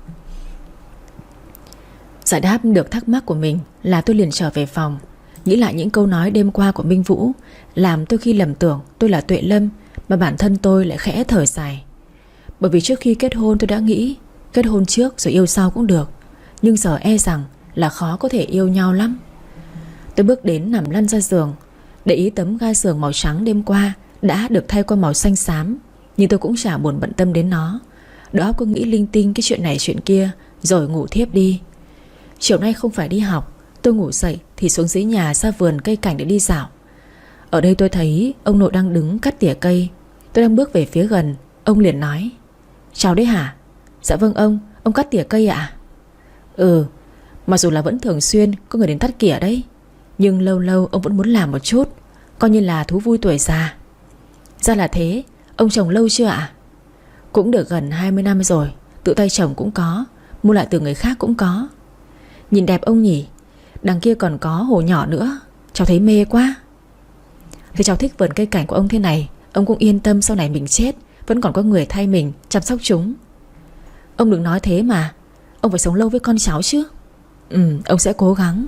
Giải đáp được thắc mắc của mình là tôi liền trở về phòng. Nghĩ lại những câu nói đêm qua của Minh Vũ, làm tôi khi lầm tưởng tôi là Tuệ Lâm, mà bản thân tôi lại khẽ thở dài. Bởi vì trước khi kết hôn tôi đã nghĩ kết hôn trước rồi yêu sau cũng được, nhưng giờ e rằng là khó có thể yêu nhau lắm. Tôi bước đến nằm lăn ra giường, để ý tấm ga giường màu trắng đêm qua đã được thay qua màu xanh xám. Nhưng tôi cũng chả buồn bận tâm đến nó. Đó cứ nghĩ linh tinh cái chuyện này chuyện kia rồi ngủ thiếp đi. Chiều nay không phải đi học, tôi ngủ dậy thì xuống dưới nhà ra vườn cây cảnh để đi dạo. Ở đây tôi thấy ông nội đang đứng cắt tỉa cây. Tôi đang bước về phía gần, ông liền nói. Chào đấy hả? Dạ vâng ông cắt tỉa cây ạ? Ừ, mặc dù là vẫn thường xuyên có người đến cắt tỉa đấy, nhưng lâu lâu ông vẫn muốn làm một chút, coi như là thú vui tuổi già. Ra là thế. Ông trồng lâu chưa ạ? Cũng được gần 20 năm rồi. Tự tay trồng cũng có, mua lại từ người khác cũng có. Nhìn đẹp ông nhỉ. Đằng kia còn có hồ nhỏ nữa, cháu thấy mê quá. Thì cháu thích vườn cây cảnh của ông thế này, ông cũng yên tâm sau này mình chết vẫn còn có người thay mình chăm sóc chúng. Ông đừng nói thế mà. Ông phải sống lâu với con cháu chứ. Ông sẽ cố gắng.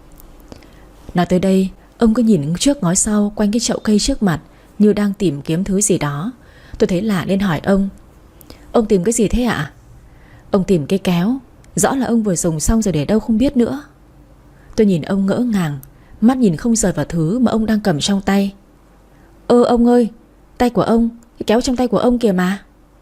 Nói tới đây, ông cứ nhìn trước ngó sau quanh cái chậu cây trước mặt, như đang tìm kiếm thứ gì đó. Tôi thấy lạ nên hỏi ông. Ông tìm cái gì thế ạ? Ông tìm cây kéo. Rõ là ông vừa dùng xong rồi để đâu không biết nữa. Tôi nhìn ông ngỡ ngàng, mắt nhìn không rời vào thứ mà ông đang cầm trong tay. Ông ơi, tay của ông, cái kéo trong tay của ông kìa mà.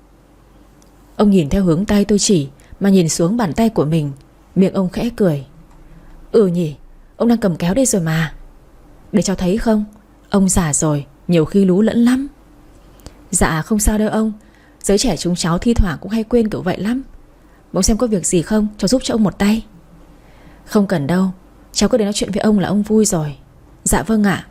Ông nhìn theo hướng tay tôi chỉ mà nhìn xuống bàn tay của mình. Miệng ông khẽ cười. Ừ nhỉ, ông đang cầm kéo đây rồi mà. Để cháu thấy không? Ông già rồi, nhiều khi lú lẫn lắm. Dạ không sao đâu ông. Giới trẻ chúng cháu thi thoảng cũng hay quên kiểu vậy lắm. Ông xem có việc gì không, cháu giúp cho ông một tay. Không cần đâu, cháu cứ đến nói chuyện với ông là ông vui rồi. Dạ vâng ạ.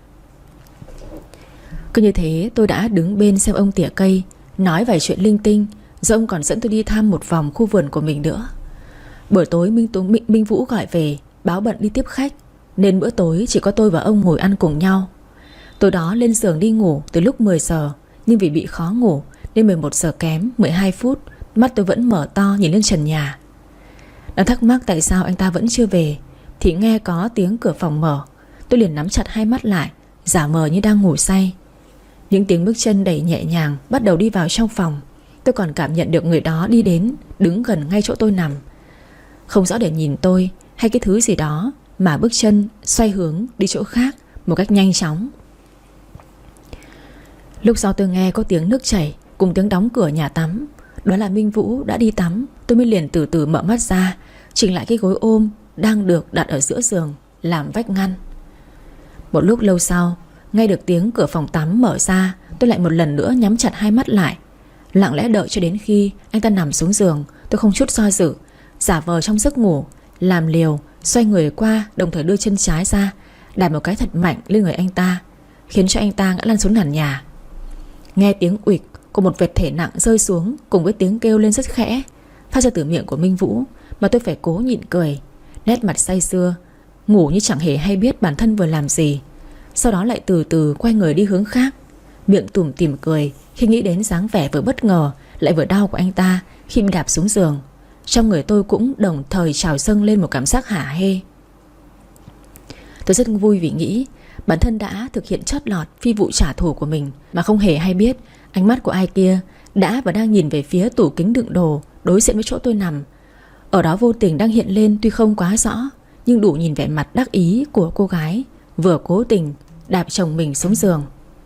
Cứ như thế tôi đã đứng bên xem ông tỉa cây, nói vài chuyện linh tinh, rồi ông còn dẫn tôi đi thăm một vòng khu vườn của mình nữa. Buổi tối Minh Vũ gọi về báo bận đi tiếp khách, nên bữa tối chỉ có tôi và ông ngồi ăn cùng nhau. Tối đó lên giường đi ngủ từ lúc 10 giờ, nhưng vì bị khó ngủ nên 11 giờ kém 12 phút mắt tôi vẫn mở to nhìn lên trần nhà. Đang thắc mắc tại sao anh ta vẫn chưa về thì nghe có tiếng cửa phòng mở. Tôi liền nắm chặt hai mắt lại, giả mờ như đang ngủ say. Những tiếng bước chân đẩy nhẹ nhàng bắt đầu đi vào trong phòng. Tôi còn cảm nhận được người đó đi đến, đứng gần ngay chỗ tôi nằm. Không rõ để nhìn tôi hay cái thứ gì đó mà bước chân xoay hướng đi chỗ khác một cách nhanh chóng. Lúc sau tôi nghe có tiếng nước chảy cùng tiếng đóng cửa nhà tắm. Đó là Minh Vũ đã đi tắm. Tôi mới liền từ từ mở mắt ra, chỉnh lại cái gối ôm đang được đặt ở giữa giường làm vách ngăn. Một lúc lâu sau, nghe được tiếng cửa phòng tắm mở ra, tôi lại một lần nữa nhắm chặt hai mắt lại, lặng lẽ đợi cho đến khi anh ta nằm xuống giường. Tôi không chút do dự, giả vờ trong giấc ngủ, làm liều, xoay người qua, đồng thời đưa chân trái ra, đạp một cái thật mạnh lên người anh ta, khiến cho anh ta ngã lăn xuống nền nhà. Nghe tiếng uịch của một vật thể nặng rơi xuống cùng với tiếng kêu lên rất khẽ phát ra từ miệng của Minh Vũ, mà tôi phải cố nhịn cười, nét mặt say sưa, ngủ như chẳng hề hay biết bản thân vừa làm gì. Sau đó lại từ từ quay người đi hướng khác, miệng tủm tỉm cười khi nghĩ đến dáng vẻ vừa bất ngờ lại vừa đau của anh ta khi bị đạp xuống giường. Trong người tôi cũng đồng thời trào dâng lên một cảm giác hả hê. Tôi rất vui vì nghĩ bản thân đã thực hiện chót lọt phi vụ trả thù của mình mà không hề hay biết ánh mắt của ai kia đã và đang nhìn về phía tủ kính đựng đồ đối diện với chỗ tôi nằm. Ở đó vô tình đang hiện lên, tuy không quá rõ, nhưng đủ nhìn vẻ mặt đắc ý của cô gái vừa cố tình đạp chồng mình xuống giường.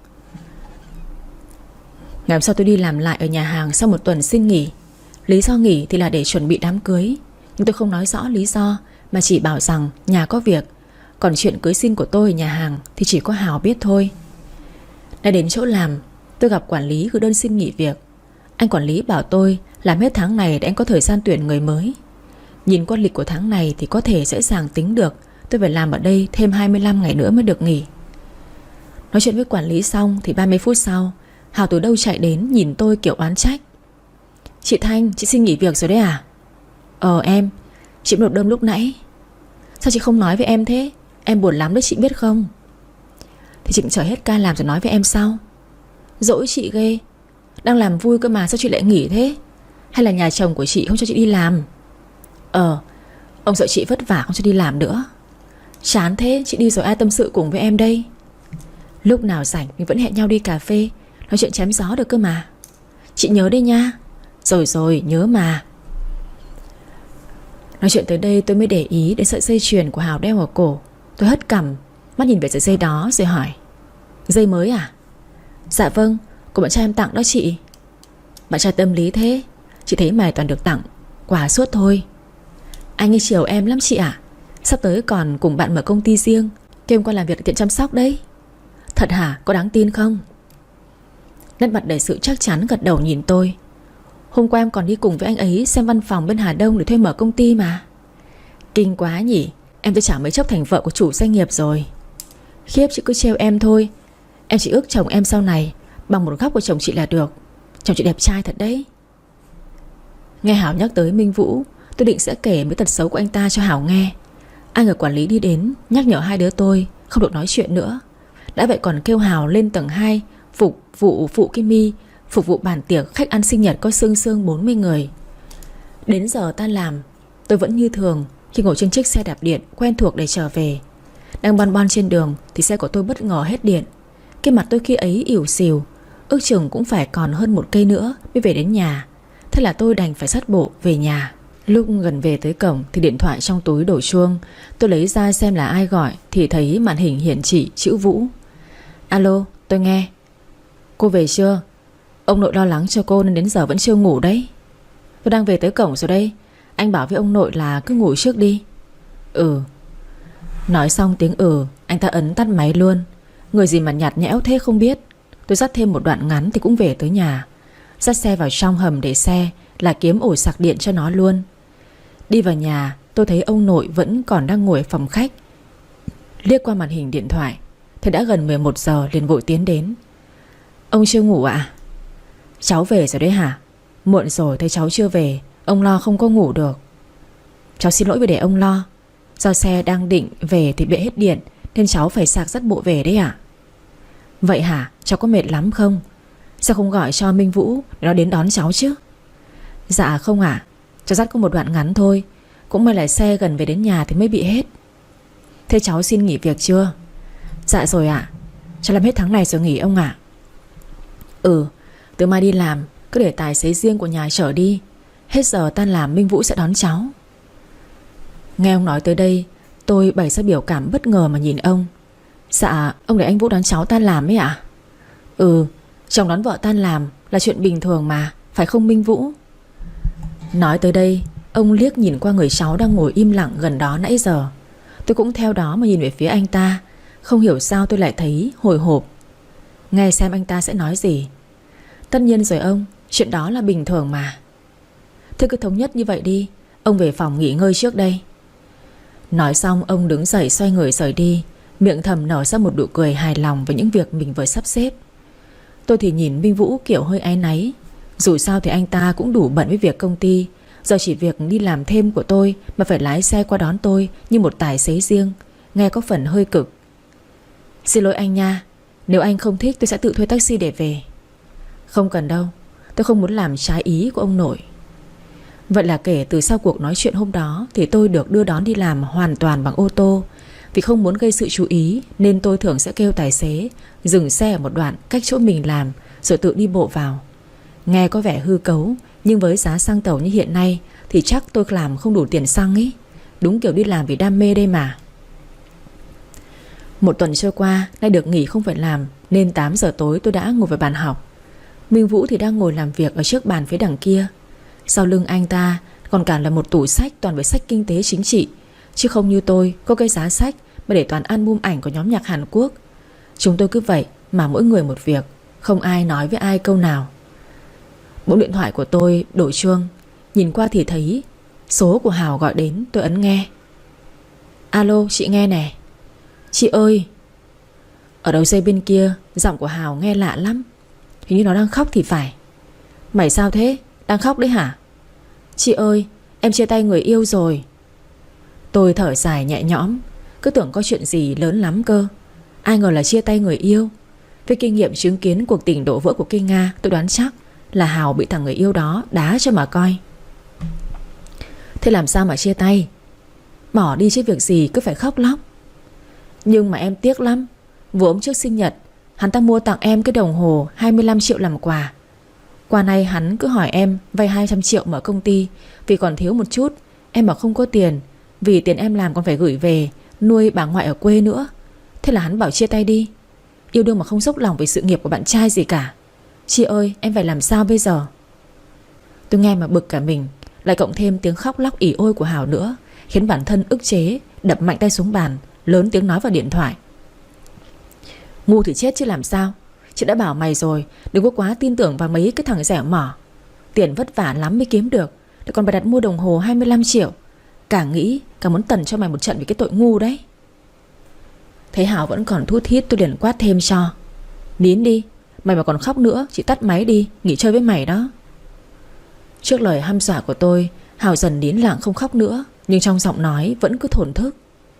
Ngày hôm sau tôi đi làm lại ở nhà hàng sau một tuần xin nghỉ. Lý do nghỉ thì là để chuẩn bị đám cưới, nhưng tôi không nói rõ lý do mà chỉ bảo rằng nhà có việc. Còn chuyện cưới xin của tôi ở nhà hàng thì chỉ có Hào biết thôi. Đã đến chỗ làm, tôi gặp quản lý gửi đơn xin nghỉ việc. Anh quản lý bảo tôi làm hết tháng này để anh có thời gian tuyển người mới. Nhìn qua lịch của tháng này thì có thể dễ dàng tính được tôi phải làm ở đây thêm 25 ngày nữa mới được nghỉ. Nói chuyện với quản lý xong thì 30 phút sau, Hào từ đâu chạy đến nhìn tôi kiểu oán trách. Chị Thanh, chị xin nghỉ việc rồi đấy à? Em, chị nộp đơn lúc nãy. Sao chị không nói với em thế? Em buồn lắm đấy chị biết không? Thì chị chờ hết ca làm rồi nói với em sau. Dỗi chị ghê. Đang làm vui cơ mà sao chị lại nghỉ thế? Hay là nhà chồng của chị không cho chị đi làm? Ông sợ chị vất vả không cho đi làm nữa. Chán thế, chị đi rồi ai tâm sự cùng với em đây? Lúc nào rảnh mình vẫn hẹn nhau đi cà phê, nói chuyện chém gió được cơ mà. Chị nhớ đây nha. Rồi nhớ mà. Nói chuyện tới đây tôi mới để ý đến sợi dây chuyền của Hào đeo ở cổ. Tôi hất cằm, mắt nhìn về sợi dây đó rồi hỏi. Dây mới à? Dạ vâng, của bạn trai em tặng đó chị. Bạn trai tâm lý thế. Chị thấy mày toàn được tặng quà suốt thôi. Anh ấy chiều em lắm chị ạ. Sắp tới còn cùng bạn mở công ty riêng, kêu em qua làm việc tiện chăm sóc đấy. Thật hả? Có đáng tin không? Nét mặt đầy sự chắc chắn gật đầu nhìn tôi. Hôm qua em còn đi cùng với anh ấy xem văn phòng bên Hà Đông để thuê mở công ty mà. Kinh quá nhỉ. Em tôi chả mấy chốc thành vợ của chủ doanh nghiệp rồi. Khiếp, chị cứ trêu em thôi. Em chỉ ước chồng em sau này bằng một góc của chồng chị là được. Chồng chị đẹp trai thật đấy. Nghe Hảo nhắc tới Minh Vũ, tôi định sẽ kể mấy tật xấu của anh ta cho Hảo nghe. Anh ở quản lý đi đến nhắc nhở hai đứa tôi không được nói chuyện nữa. Đã vậy còn kêu Hảo lên tầng 2 phục vụ phụ Kim My, phục vụ bàn tiệc khách ăn sinh nhật có sương 40 người. Đến giờ tan làm, tôi vẫn như thường khi ngồi trên chiếc xe đạp điện quen thuộc để trở về. Đang bon bon trên đường thì xe của tôi bất ngờ hết điện. Cái mặt tôi khi ấy ỉu xìu, ước chừng cũng phải còn hơn 1 cây nữa mới về đến nhà. Thế là tôi đành phải xách bộ về nhà. Lúc gần về tới cổng thì điện thoại trong túi đổ chuông. Tôi lấy ra xem là ai gọi thì thấy màn hình hiển thị chữ Vũ. Alo, tôi nghe. Cô về chưa? Ông nội lo lắng cho cô nên đến giờ vẫn chưa ngủ đấy. Tôi đang về tới cổng rồi đây. Anh bảo với ông nội là cứ ngủ trước đi. Nói xong tiếng anh ta ấn tắt máy luôn. Người gì mà nhạt nhẽo thế không biết. Tôi dắt thêm một đoạn ngắn thì cũng về tới nhà. Dắt xe vào trong hầm để xe là kiếm ổ sạc điện cho nó luôn. Đi vào nhà tôi thấy ông nội vẫn còn đang ngồi ở phòng khách. Liếc qua màn hình điện thoại thấy đã gần 11 giờ liền vội tiến đến. Ông chưa ngủ ạ? Cháu về rồi đấy hả? Muộn rồi thấy cháu chưa về, ông lo không có ngủ được. Cháu xin lỗi vì để ông lo. Do xe đang định về thì bị hết điện nên cháu phải sạc dắt bộ về đấy ạ. Vậy hả? Cháu có mệt lắm không? Sao không gọi cho Minh Vũ để nó đến đón cháu chứ? Dạ không ạ. Cháu dắt có một đoạn ngắn thôi. Cũng may là xe gần về đến nhà thì mới bị hết. Thế cháu xin nghỉ việc chưa? Dạ rồi ạ. Cháu làm hết tháng này rồi nghỉ ông ạ. Từ mai đi làm Cứ để tài xế riêng của nhà chở đi. Hết giờ tan làm Minh Vũ sẽ đón cháu. Nghe ông nói tới đây, tôi bày ra biểu cảm bất ngờ mà nhìn ông. Dạ, ông để anh Vũ đón cháu tan làm ấy ạ? Ừ, chồng đón vợ tan làm là chuyện bình thường mà, phải không Minh Vũ? Nói tới đây, ông liếc nhìn qua người cháu đang ngồi im lặng gần đó nãy giờ. Tôi cũng theo đó mà nhìn về phía anh ta. Không hiểu sao tôi lại thấy hồi hộp. Nghe xem anh ta sẽ nói gì. Tất nhiên rồi ông, chuyện đó là bình thường mà. Thế cứ thống nhất như vậy đi. Ông về phòng nghỉ ngơi trước đây. Nói xong ông đứng dậy xoay người rời đi, miệng thầm nở ra một nụ cười hài lòng với những việc mình vừa sắp xếp. Tôi thì nhìn Minh Vũ kiểu hơi áy náy. Dù sao thì anh ta cũng đủ bận với việc công ty. Giờ chỉ việc đi làm thêm của tôi mà phải lái xe qua đón tôi như một tài xế riêng. Nghe có phần hơi cực. Xin lỗi anh nha, nếu anh không thích tôi sẽ tự thuê taxi để về. Không cần đâu, tôi không muốn làm trái ý của ông nội. Vậy là kể từ sau cuộc nói chuyện hôm đó thì tôi được đưa đón đi làm hoàn toàn bằng ô tô. Vì không muốn gây sự chú ý nên tôi thường sẽ kêu tài xế dừng xe ở một đoạn cách chỗ mình làm rồi tự đi bộ vào. Nghe có vẻ hư cấu, nhưng với giá xăng dầu như hiện nay thì chắc tôi làm không đủ tiền xăng ấy. Đúng kiểu đi làm vì đam mê đây mà. Một tuần trôi qua, nay được nghỉ không phải làm nên 8 giờ tối tôi đã ngồi vào bàn học. Minh Vũ thì đang ngồi làm việc ở trước bàn phía đằng kia. Sau lưng anh ta còn cả là một tủ sách toàn với sách kinh tế chính trị, chứ không như tôi có cái giá sách mà để toàn album ảnh của nhóm nhạc Hàn Quốc. Chúng tôi cứ vậy mà mỗi người một việc, không ai nói với ai câu nào. Bỗng điện thoại của tôi đổ chuông. Nhìn qua thì thấy số của Hào gọi đến. Tôi ấn nghe. Alo, chị nghe nè. Chị ơi. Ở đầu dây bên kia giọng của Hào nghe lạ lắm. Hình như nó đang khóc thì phải. Mày sao thế? Đang khóc đấy hả? Chị ơi, em chia tay người yêu rồi. Tôi thở dài nhẹ nhõm. Cứ tưởng có chuyện gì lớn lắm cơ. Ai ngờ là chia tay người yêu. Với kinh nghiệm chứng kiến cuộc tình đổ vỡ của Kinh Nga, tôi đoán chắc là Hào bị thằng người yêu đó đá cho mà coi. Thế làm sao mà chia tay? Bỏ đi chứ việc gì cứ phải khóc lóc. Nhưng mà em tiếc lắm. Vừa hôm trước sinh nhật hắn ta mua tặng em cái đồng hồ 25 triệu làm quà. Qua nay hắn cứ hỏi em vay 200 triệu mở công ty vì còn thiếu một chút. Em bảo không có tiền, vì tiền em làm còn phải gửi về nuôi bà ngoại ở quê nữa. Thế là hắn bảo chia tay đi. Yêu đương mà không dốc lòng về sự nghiệp của bạn trai gì cả. Chị ơi, em phải làm sao bây giờ? Tôi nghe mà bực cả mình. Lại cộng thêm tiếng khóc lóc ỉ ôi của Hào nữa, khiến bản thân ức chế, đập mạnh tay xuống bàn, lớn tiếng nói vào điện thoại. Ngu thì chết chứ làm sao. Chị đã bảo mày rồi, đừng có quá tin tưởng vào mấy cái thằng rẻ mỏ. Tiền vất vả lắm mới kiếm được, lại còn bày đặt mua đồng hồ 25 triệu. Càng nghĩ càng muốn tần cho mày một trận vì cái tội ngu đấy. Thấy Hào vẫn còn thút thít, tôi liền quát thêm cho. Nín đi, mày mà còn khóc nữa chị tắt máy đi, nghỉ chơi với mày đó. Trước lời hăm dọa của tôi, Hào dần nín lặng không khóc nữa, nhưng trong giọng nói vẫn cứ thổn thức.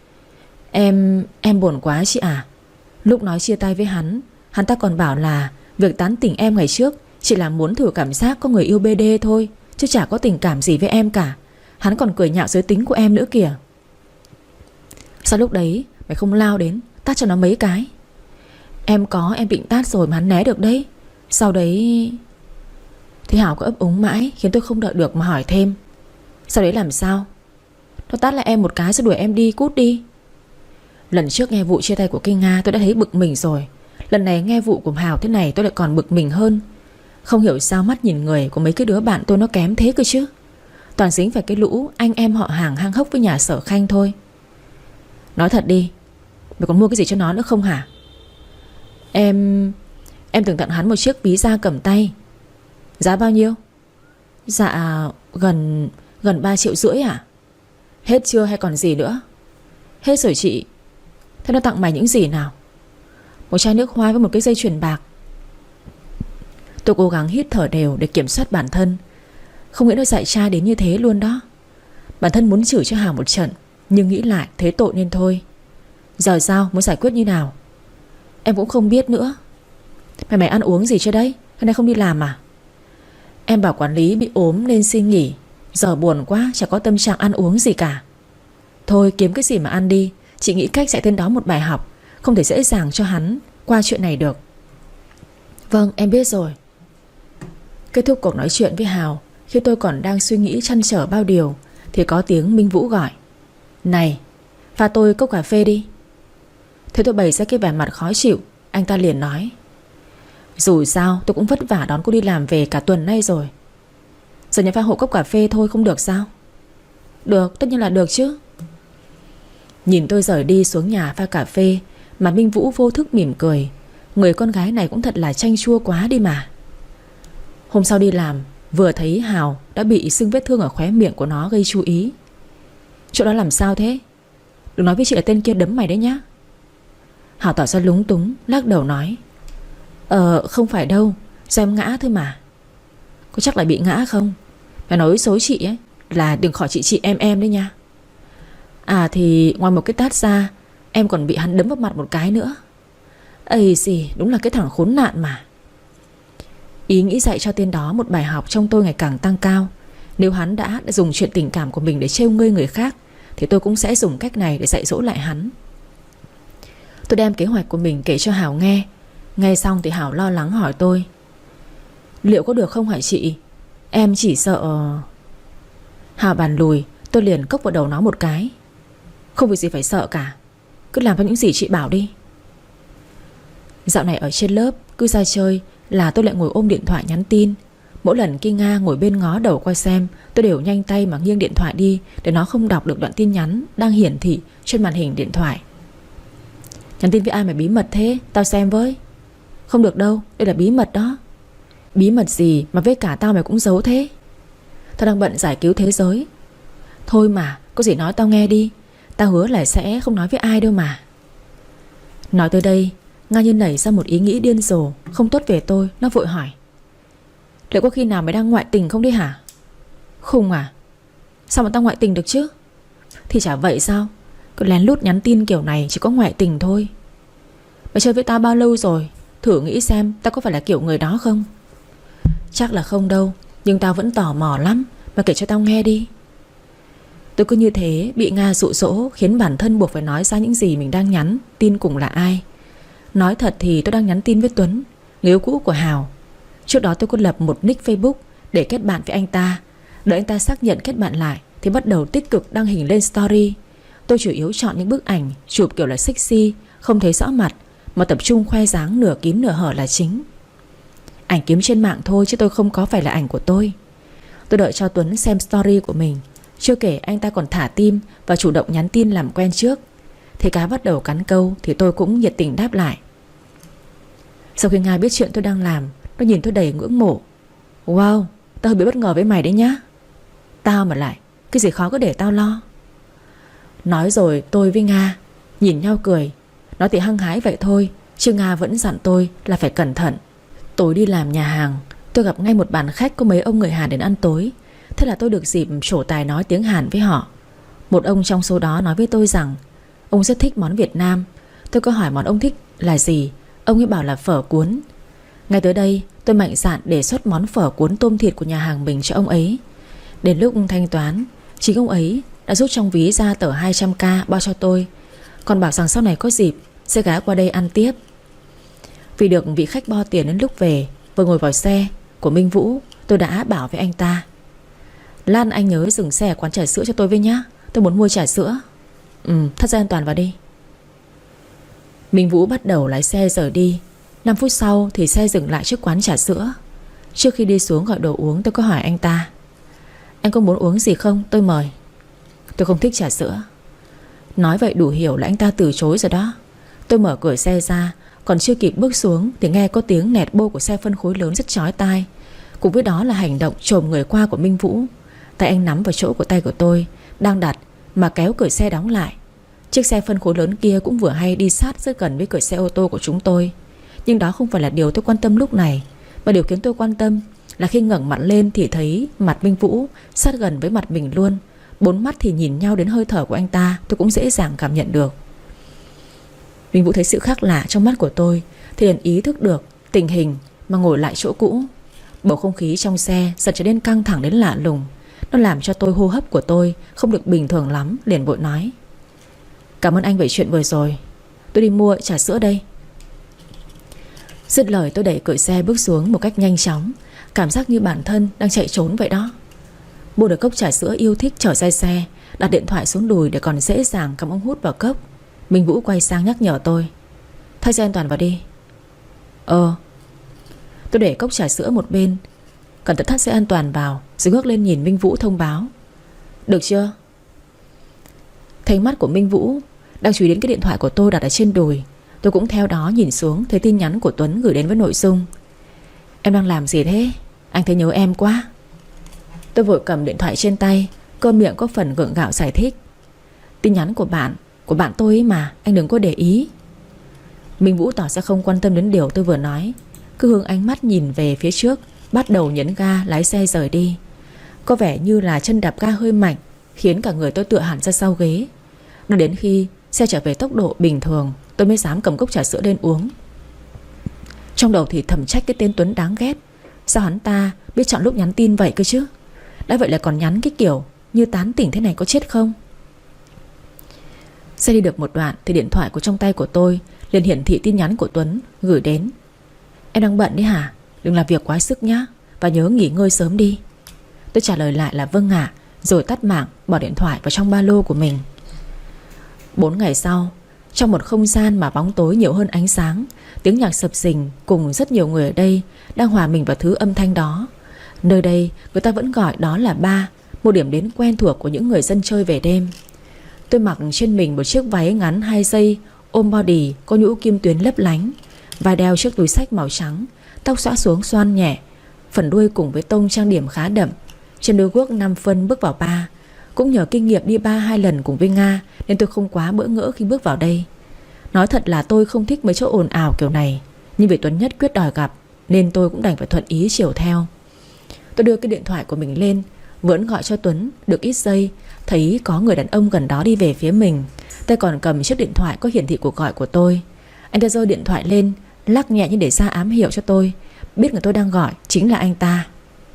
Em buồn quá chị à. Lúc nói chia tay với hắn ta còn bảo là việc tán tỉnh em ngày trước chỉ là muốn thử cảm giác có người yêu BD thôi, chứ chả có tình cảm gì với em cả. Hắn còn cười nhạo giới tính của em nữa kìa. Sao lúc đấy mày không lao đến tát cho nó mấy cái? Em định tát rồi mà hắn né được đấy. Sau đấy... Thế Hảo có ấp úng mãi khiến tôi không đợi được mà hỏi thêm. Sau đấy làm sao? Nó tát lại em một cái rồi đuổi em đi, cút đi. Lần trước nghe vụ chia tay của Kinh Nga tôi đã thấy bực mình rồi. Lần này nghe vụ của Hào thế này tôi lại còn bực mình hơn. Không hiểu sao mắt nhìn người của mấy cái đứa bạn tôi nó kém thế cơ chứ. Toàn dính phải cái lũ anh em họ hàng hang hốc với nhà Sở Khanh thôi. Nói thật đi, mày còn mua cái gì cho nó nữa không hả? Em từng tặng hắn một chiếc ví da cầm tay. Giá bao nhiêu? Dạ gần 3,5 triệu à? Hết chưa hay còn gì nữa? Hết rồi chị. Thế nó tặng mày những gì nào? Một chai nước hoa với một cái dây chuyền bạc. Tôi cố gắng hít thở đều để kiểm soát bản thân. Không nghĩ nó dạy trai đến như thế luôn đó. Bản thân muốn chửi cho Hào một trận, nhưng nghĩ lại thấy tội nên thôi. Giờ sao, muốn giải quyết như nào? Em cũng không biết nữa. Mày ăn uống gì chưa đấy? Hôm nay không đi làm à? Em bảo quản lý bị ốm nên xin nghỉ. Giờ buồn quá, chả có tâm trạng ăn uống gì cả. Thôi kiếm cái gì mà ăn đi. Chị nghĩ cách dạy tên đó một bài học. Không thể dễ dàng cho hắn qua chuyện này được. Vâng, em biết rồi. Kết thúc cuộc nói chuyện với Hào, khi tôi còn đang suy nghĩ trăn trở bao điều, thì có tiếng Minh Vũ gọi: "Này, pha tôi cốc cà phê đi." Thế tôi bày ra cái vẻ mặt khó chịu, anh ta liền nói: "Dù sao tôi cũng vất vả đón cô đi làm về cả tuần nay rồi. Giờ nhà pha hộ cốc cà phê thôi không được sao?" "Được, tất nhiên là được chứ." Nhìn tôi rời đi xuống nhà pha cà phê mà Minh Vũ vô thức mỉm cười. Người con gái này cũng thật là chanh chua quá đi mà. Hôm sau đi làm, vừa thấy Hào đã bị sưng vết thương ở khóe miệng của nó gây chú ý. "Chỗ đó làm sao thế? Đừng nói với chị là tên kia đấm mày đấy nhá." Hào tỏ ra lúng túng, lắc đầu nói: Không phải đâu, do em ngã thôi mà." "Có chắc là bị ngã không? Mà nói xấu chị ấy là đừng khỏi chị em đấy nha." "À thì ngoài một cái tát ra, em còn bị hắn đấm vào mặt một cái nữa." "Ây gì, đúng là cái thằng khốn nạn mà." Ý nghĩ dạy cho tên đó một bài học trong tôi ngày càng tăng cao. Nếu hắn đã dùng chuyện tình cảm của mình để trêu ngươi người khác, thì tôi cũng sẽ dùng cách này để dạy dỗ lại hắn. Tôi đem kế hoạch của mình kể cho Hảo nghe. Nghe xong thì Hảo lo lắng hỏi tôi: "Liệu có được không hả chị? Em chỉ sợ..." Hảo bàn lùi, tôi liền cốc vào đầu nó một cái: "Không việc gì phải sợ cả, cứ làm theo những gì chị bảo đi." Dạo này ở trên lớp, cứ ra chơi là tôi lại ngồi ôm điện thoại nhắn tin. Mỗi lần Ki Nga ngồi bên ngó đầu coi xem, tôi đều nhanh tay mà nghiêng điện thoại đi để nó không đọc được đoạn tin nhắn đang hiển thị trên màn hình điện thoại. "Nhắn tin với ai mà bí mật thế? Tao xem với." "Không được đâu, đây là bí mật đó." "Bí mật gì mà với cả tao mày cũng giấu thế?" "Tao đang bận giải cứu thế giới." "Thôi mà, có gì nói tao nghe đi. Tao hứa là sẽ không nói với ai đâu mà." Nói tới đây, Nga như nảy ra một ý nghĩ điên rồ không tốt về tôi. Nó vội hỏi: "Liệu có khi nào mày đang ngoại tình không đấy hả?" "Khùng à? Sao mà tao ngoại tình được chứ?" "Thì chả vậy sao? Cứ lén lút nhắn tin kiểu này chỉ có ngoại tình thôi. Mày chơi với tao bao lâu rồi? Thử nghĩ xem tao có phải là kiểu người đó không?" "Chắc là không đâu, nhưng tao vẫn tò mò lắm. Mà kể cho tao nghe đi." Tôi cứ như thế bị Nga dụ dỗ, khiến bản thân buộc phải nói ra những gì mình đang nhắn tin cùng là ai. Nói thật thì tôi đang nhắn tin với Tuấn, người yêu cũ của Hào. Trước đó tôi có lập một nick Facebook để kết bạn với anh ta. Đợi anh ta xác nhận kết bạn lại thì bắt đầu tích cực đăng hình lên story. Tôi chủ yếu chọn những bức ảnh chụp kiểu là sexy, không thấy rõ mặt, mà tập trung khoe dáng nửa kín nửa hở là chính. Ảnh kiếm trên mạng thôi chứ tôi không có phải là ảnh của tôi. Tôi đợi cho Tuấn xem story của mình. Chưa kể anh ta còn thả tim và chủ động nhắn tin làm quen trước. Thấy cá bắt đầu cắn câu thì tôi cũng nhiệt tình đáp lại. Sau khi Nga biết chuyện tôi đang làm, nó nhìn tôi đầy ngưỡng mộ. "Wow, tao hơi bị bất ngờ với mày đấy nhá." "Tao mà lại, cái gì khó cứ để tao lo." Nói rồi tôi với Nga nhìn nhau cười. Nó thì hăng hái vậy thôi, chứ Nga vẫn dặn tôi là phải cẩn thận. Tối đi làm nhà hàng, tôi gặp ngay một bàn khách có mấy ông người Hàn đến ăn tối. Thế là tôi được dịp trổ tài nói tiếng Hàn với họ. Một ông trong số đó nói với tôi rằng ông rất thích món Việt Nam. Tôi có hỏi món ông thích là gì, ông ấy bảo là phở cuốn. Ngay tới đây tôi mạnh dạn đề xuất món phở cuốn tôm thịt của nhà hàng mình cho ông ấy. Đến lúc thanh toán, chính ông ấy đã rút trong ví ra tờ 200k bao cho tôi, còn bảo rằng sau này có dịp sẽ ghé qua đây ăn tiếp. Vì được vị khách bo tiền đến lúc về, vừa ngồi vào xe của Minh Vũ, tôi đã bảo với anh ta: "Lan, anh nhớ dừng xe ở quán trà sữa cho tôi với nhá. Tôi muốn mua trà sữa." Thắt dây an toàn vào đi." Minh Vũ bắt đầu lái xe rời đi. 5 phút sau thì xe dừng lại trước quán trà sữa. Trước khi đi xuống gọi đồ uống, tôi có hỏi anh ta: "Anh có muốn uống gì không? Tôi mời." "Tôi không thích trà sữa." Nói vậy đủ hiểu là anh ta từ chối rồi đó. Tôi mở cửa xe ra, còn chưa kịp bước xuống thì nghe có tiếng nẹt bô của xe phân khối lớn rất chói tai. Cùng với đó là hành động chồm người qua của Minh Vũ. Tay anh nắm vào chỗ của tay của tôi đang đặt mà kéo cửa xe đóng lại. Chiếc xe phân khối lớn kia cũng vừa hay đi sát rất gần với cửa xe ô tô của chúng tôi. Nhưng đó không phải là điều tôi quan tâm lúc này. Và điều khiến tôi quan tâm là khi ngẩng mặt lên thì thấy mặt Minh Vũ sát gần với mặt mình luôn. 4 mắt thì nhìn nhau đến hơi thở của anh ta tôi cũng dễ dàng cảm nhận được. Minh Vũ thấy sự khác lạ trong mắt của tôi thì liền ý thức được tình hình mà ngồi lại chỗ cũ. Bầu không khí trong xe dần trở nên căng thẳng đến lạ lùng. Nó làm cho tôi hô hấp của tôi không được bình thường lắm. Liền vội nói: "Cảm ơn anh về chuyện vừa rồi. Tôi đi mua trà sữa đây." Dứt lời tôi đẩy cửa xe bước xuống một cách nhanh chóng. Cảm giác như bản thân đang chạy trốn vậy đó. Mua được cốc trà sữa yêu thích trở ra xe, đặt điện thoại xuống đùi để còn dễ dàng cắm ống hút vào cốc. Minh Vũ quay sang nhắc nhở tôi: thắt dây an toàn vào đi. Tôi để cốc trà sữa một bên, cẩn thận thắt dây an toàn vào, rồi ngước lên nhìn Minh Vũ thông báo: được chưa? Thấy mắt của Minh Vũ đang chú ý đến cái điện thoại của tôi đặt ở trên đùi, tôi cũng theo đó nhìn xuống, thấy tin nhắn của Tuấn gửi đến với nội dung: em đang làm gì thế? Anh thấy nhớ em quá. Tôi vội cầm điện thoại trên tay, cơ miệng có phần gượng gạo giải thích: tin nhắn của bạn tôi ấy mà, anh đừng có để ý. Minh Vũ tỏ ra không quan tâm đến điều tôi vừa nói, cứ hướng ánh mắt nhìn về phía trước, bắt đầu nhấn ga lái xe rời đi. Có vẻ như là chân đạp ga hơi mạnh, khiến cả người tôi tựa hẳn ra sau ghế. Nó đến khi xe trở về tốc độ bình thường, tôi mới dám cầm cốc trà sữa lên uống. Trong đầu thì thầm trách cái tên Tuấn đáng ghét. Sao hắn ta biết chọn lúc nhắn tin vậy cơ chứ? Đã vậy là còn nhắn cái kiểu như tán tỉnh thế này, có chết không? Xe đi được một đoạn thì điện thoại của trong tay của tôi liền hiển thị tin nhắn của Tuấn gửi đến: em đang bận đấy hả? Đừng làm việc quá sức nhá, và nhớ nghỉ ngơi sớm đi. Tôi trả lời lại là vâng ạ, rồi tắt mạng, bỏ điện thoại vào trong ba lô của mình. 4 ngày sau, trong một không gian mà bóng tối nhiều hơn ánh sáng, tiếng nhạc sập sình cùng rất nhiều người ở đây đang hòa mình vào thứ âm thanh đó. Nơi đây người ta vẫn gọi đó là bar, một điểm đến quen thuộc của những người dân chơi về đêm. Tôi mặc trên mình một chiếc váy ngắn 2 dây ôm body có nhũ kim tuyến lấp lánh, và đeo chiếc túi xách màu trắng, tóc xõa xuống xoăn nhẹ, phần đuôi cùng với tông trang điểm khá đậm. Trên đôi guốc 5 phân bước vào bar. Cũng nhờ kinh nghiệm đi bar 2 lần cùng với Nga nên tôi không quá bỡ ngỡ khi bước vào đây. Nói thật là tôi không thích mấy chỗ ồn ào kiểu này, nhưng vì Tuấn nhất quyết đòi gặp nên tôi cũng đành phải thuận ý chiều theo. Tôi đưa cái điện thoại của mình lên, vẫn gọi cho Tuấn được ít giây, thấy có người đàn ông gần đó đi về phía mình, tay còn cầm chiếc điện thoại có hiển thị cuộc gọi của tôi. Anh ta giơ điện thoại lên, lắc nhẹ như để ra ám hiệu cho tôi biết người tôi đang gọi chính là anh ta.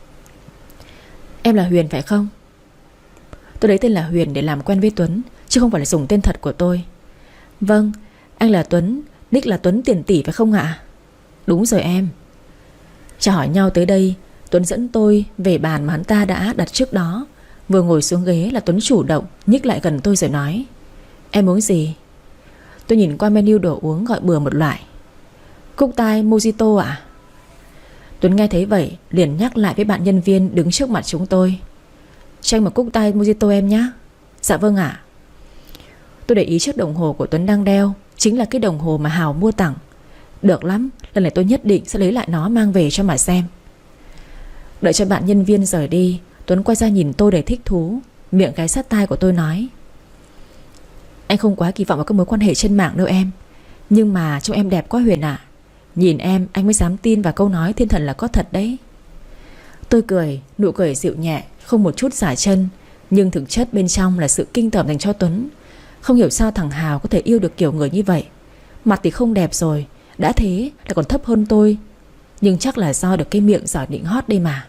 Em là Huyền phải không? Tôi lấy tên là Huyền để làm quen với Tuấn, chứ không phải là dùng tên thật của tôi. Vâng, anh là Tuấn, nick là Tuấn Tiền Tỷ phải không ạ? Đúng rồi em. Chào hỏi nhau tới đây, Tuấn dẫn tôi về bàn mà hắn ta đã đặt trước đó. Vừa ngồi xuống ghế là Tuấn chủ động nhích lại gần tôi rồi nói: em uống gì? Tôi nhìn qua menu đồ uống gọi bừa một loại: cốc tai mojito ạ. Tuấn nghe thấy vậy liền nhắc lại với bạn nhân viên đứng trước mặt chúng tôi: cho anh một cốc tai mojito em nhé. Dạ vâng ạ. Tôi để ý chiếc đồng hồ của Tuấn đang đeo chính là cái đồng hồ mà Hào mua tặng. Được lắm, lần này tôi nhất định sẽ lấy lại nó mang về cho mà xem. Đợi cho bạn nhân viên rời đi, Tuấn quay ra nhìn tôi đầy thích thú, miệng gáy sát tai của tôi nói: anh không quá kỳ vọng vào các mối quan hệ trên mạng đâu em, nhưng mà trông em đẹp quá Huyền ạ. Nhìn em anh mới dám tin vào câu nói thiên thần là có thật đấy. Tôi cười, nụ cười dịu nhẹ, không một chút giả chân, nhưng thực chất bên trong là sự kinh tởm dành cho Tuấn. Không hiểu sao thằng Hào có thể yêu được kiểu người như vậy. Mặt thì không đẹp rồi, đã thế lại còn thấp hơn tôi, nhưng chắc là do được cái miệng giỏi nịnh hót đây mà.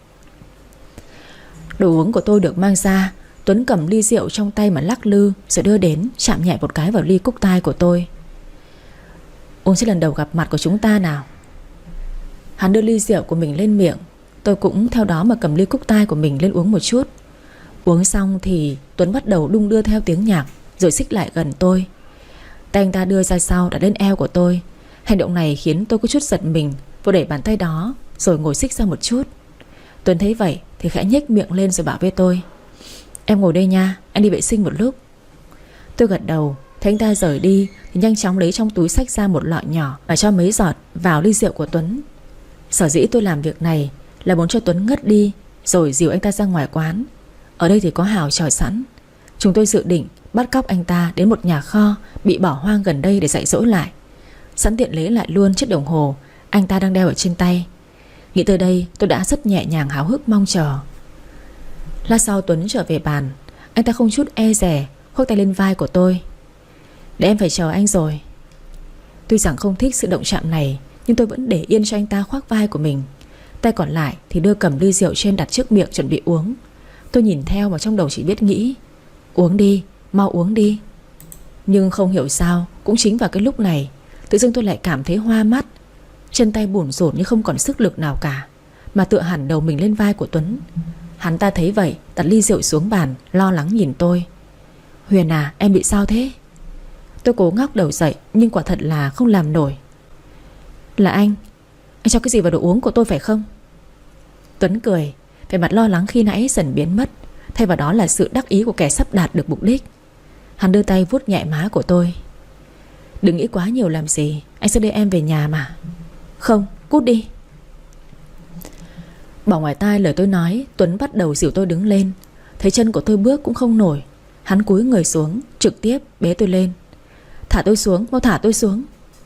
Đồ uống của tôi được mang ra, Tuấn cầm ly rượu trong tay mà lắc lư, rồi đưa đến, chạm nhẹ một cái vào ly cúc tai của tôi. Uống sẽ lần đầu gặp mặt của chúng ta nào. Hắn đưa ly rượu của mình lên miệng, tôi cũng theo đó mà cầm ly cúc tai của mình lên uống một chút. Uống xong thì Tuấn bắt đầu đung đưa theo tiếng nhạc, rồi xích lại gần tôi. Tay anh ta đưa ra sau đặt lên eo của tôi. Hành động này khiến tôi có chút giật mình, vội đẩy bàn tay đó rồi ngồi xích ra một chút. Tuấn thấy vậy thì khẽ nhếch miệng lên rồi bảo với tôi: em ngồi đây nha, anh đi vệ sinh một lúc. Tôi gật đầu. Thấy anh ta rời đi thì nhanh chóng lấy trong túi xách ra một lọ nhỏ và cho mấy giọt vào ly rượu của Tuấn. Sở dĩ tôi làm việc này là muốn cho Tuấn ngất đi, rồi dìu anh ta ra ngoài quán. Ở đây thì có Hào chờ sẵn. Chúng tôi dự định bắt cóc anh ta đến một nhà kho bị bỏ hoang gần đây để dạy dỗ lại, sẵn tiện lấy lại luôn chiếc đồng hồ anh ta đang đeo ở trên tay. Nghĩ tới đây tôi đã rất nhẹ nhàng háo hức mong chờ. Lát sau Tuấn trở về bàn, anh ta không chút e dè khoác tay lên vai của tôi: để em phải chờ anh rồi. Tuy rằng không thích sự động chạm này, nhưng tôi vẫn để yên cho anh ta khoác vai của mình. Tay còn lại thì đưa cầm ly rượu trên đặt trước miệng chuẩn bị uống. Tôi nhìn theo mà trong đầu chỉ biết nghĩ: uống đi, mau uống đi. Nhưng không hiểu sao, cũng chính vào cái lúc này, tự dưng tôi lại cảm thấy hoa mắt, chân tay bủn rủn như không còn sức lực nào cả. mà tựa hẳn đầu mình lên vai của Tuấn. Hắn ta thấy vậy đặt ly rượu xuống bàn, lo lắng nhìn tôi. Huyền à, em bị sao thế? Tôi cố ngóc đầu dậy nhưng quả thật là không làm nổi. Là anh cho cái gì vào đồ uống của tôi phải không? Tuấn cười, vẻ mặt lo lắng khi nãy dần biến mất, thay vào đó là sự đắc ý của kẻ sắp đạt được mục đích. Hắn đưa tay vuốt nhẹ má của tôi. Đừng nghĩ quá nhiều làm gì, anh sẽ đưa em về nhà mà. Không, cút đi. Bỏ ngoài tai lời tôi nói, Tuấn bắt đầu dìu tôi đứng lên. Thấy chân của tôi bước cũng không nổi, hắn cúi người xuống, trực tiếp bế tôi lên. Thả tôi xuống, mau thả tôi xuống.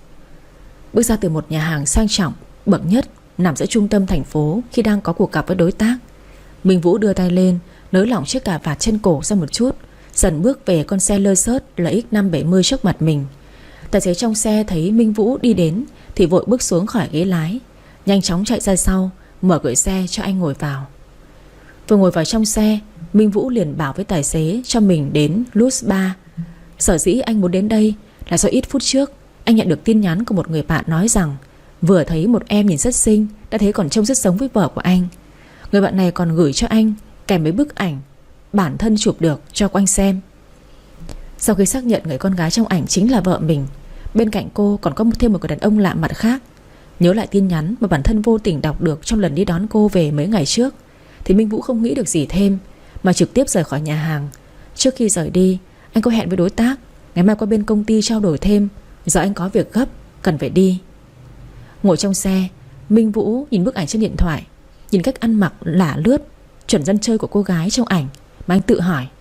Bước ra từ một nhà hàng sang trọng, bậc nhất, nằm giữa trung tâm thành phố khi đang có cuộc gặp với đối tác. Minh Vũ đưa tay lên, nới lỏng chiếc cà vạt trên cổ ra một chút, dần bước về con xe lơ xớt LX570 trước mặt mình. Tài xế trong xe thấy Minh Vũ đi đến thì vội bước xuống khỏi ghế lái, nhanh chóng chạy ra sau, mở cửa xe cho anh ngồi vào. Vừa ngồi vào trong xe, Minh Vũ liền bảo với tài xế cho mình đến Luz Bar. Sở dĩ anh muốn đến đây là do ít phút trước anh nhận được tin nhắn của một người bạn nói rằng vừa thấy một em nhìn rất xinh, đã thấy còn trông rất giống với vợ của anh. Người bạn này còn gửi cho anh kèm với bức ảnh bản thân chụp được cho anh xem. Sau khi xác nhận người con gái trong ảnh chính là vợ mình, bên cạnh cô còn có thêm một người đàn ông lạ mặt khác. Nhớ lại tin nhắn mà bản thân vô tình đọc được trong lần đi đón cô về mấy ngày trước, thì Minh Vũ không nghĩ được gì thêm mà trực tiếp rời khỏi nhà hàng. Trước khi rời đi, anh có hẹn với đối tác ngày mai qua bên công ty trao đổi thêm, giờ anh có việc gấp cần phải đi. Ngồi trong xe, Minh Vũ nhìn bức ảnh trên điện thoại, nhìn cách ăn mặc lả lướt chuẩn dân chơi của cô gái trong ảnh mà anh tự hỏi,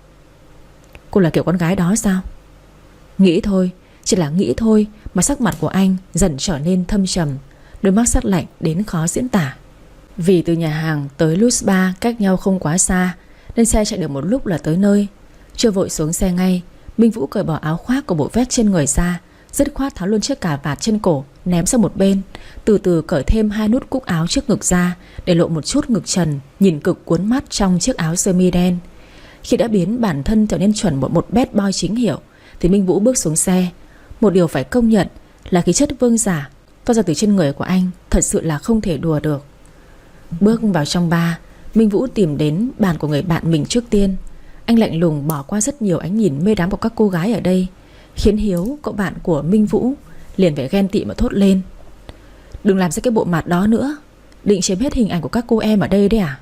cô là kiểu con gái đó sao? Nghĩ thôi, chỉ là nghĩ thôi mà sắc mặt của anh dần trở nên thâm trầm, đôi mắt sắc lạnh đến khó diễn tả. Vì từ nhà hàng tới Luz Bar cách nhau không quá xa nên xe chạy được một lúc là tới nơi. Chưa vội xuống xe ngay, Minh Vũ cởi bỏ áo khoác của bộ vest trên người ra, dứt khoát tháo luôn chiếc cà vạt trên cổ ném sang một bên, từ từ cởi thêm 2 nút cúc áo trước ngực ra để lộ một chút ngực trần nhìn cực cuốn mắt trong chiếc áo sơ mi đen. Khi đã biến bản thân trở nên chuẩn một bad boy chính hiệu thì Minh Vũ bước xuống xe. Một điều phải công nhận là khí chất vương giả toát ra từ trên người của anh thật sự là không thể đùa được. Bước vào trong bar, Minh Vũ tìm đến bàn của người bạn mình trước tiên. Anh lạnh lùng bỏ qua rất nhiều ánh nhìn mê đắm của các cô gái ở đây, khiến Hiếu, cậu bạn của Minh Vũ, liền phải ghen tị mà thốt lên. Đừng làm ra cái bộ mặt đó nữa, định chiếm hết hình ảnh của các cô em ở đây đấy à?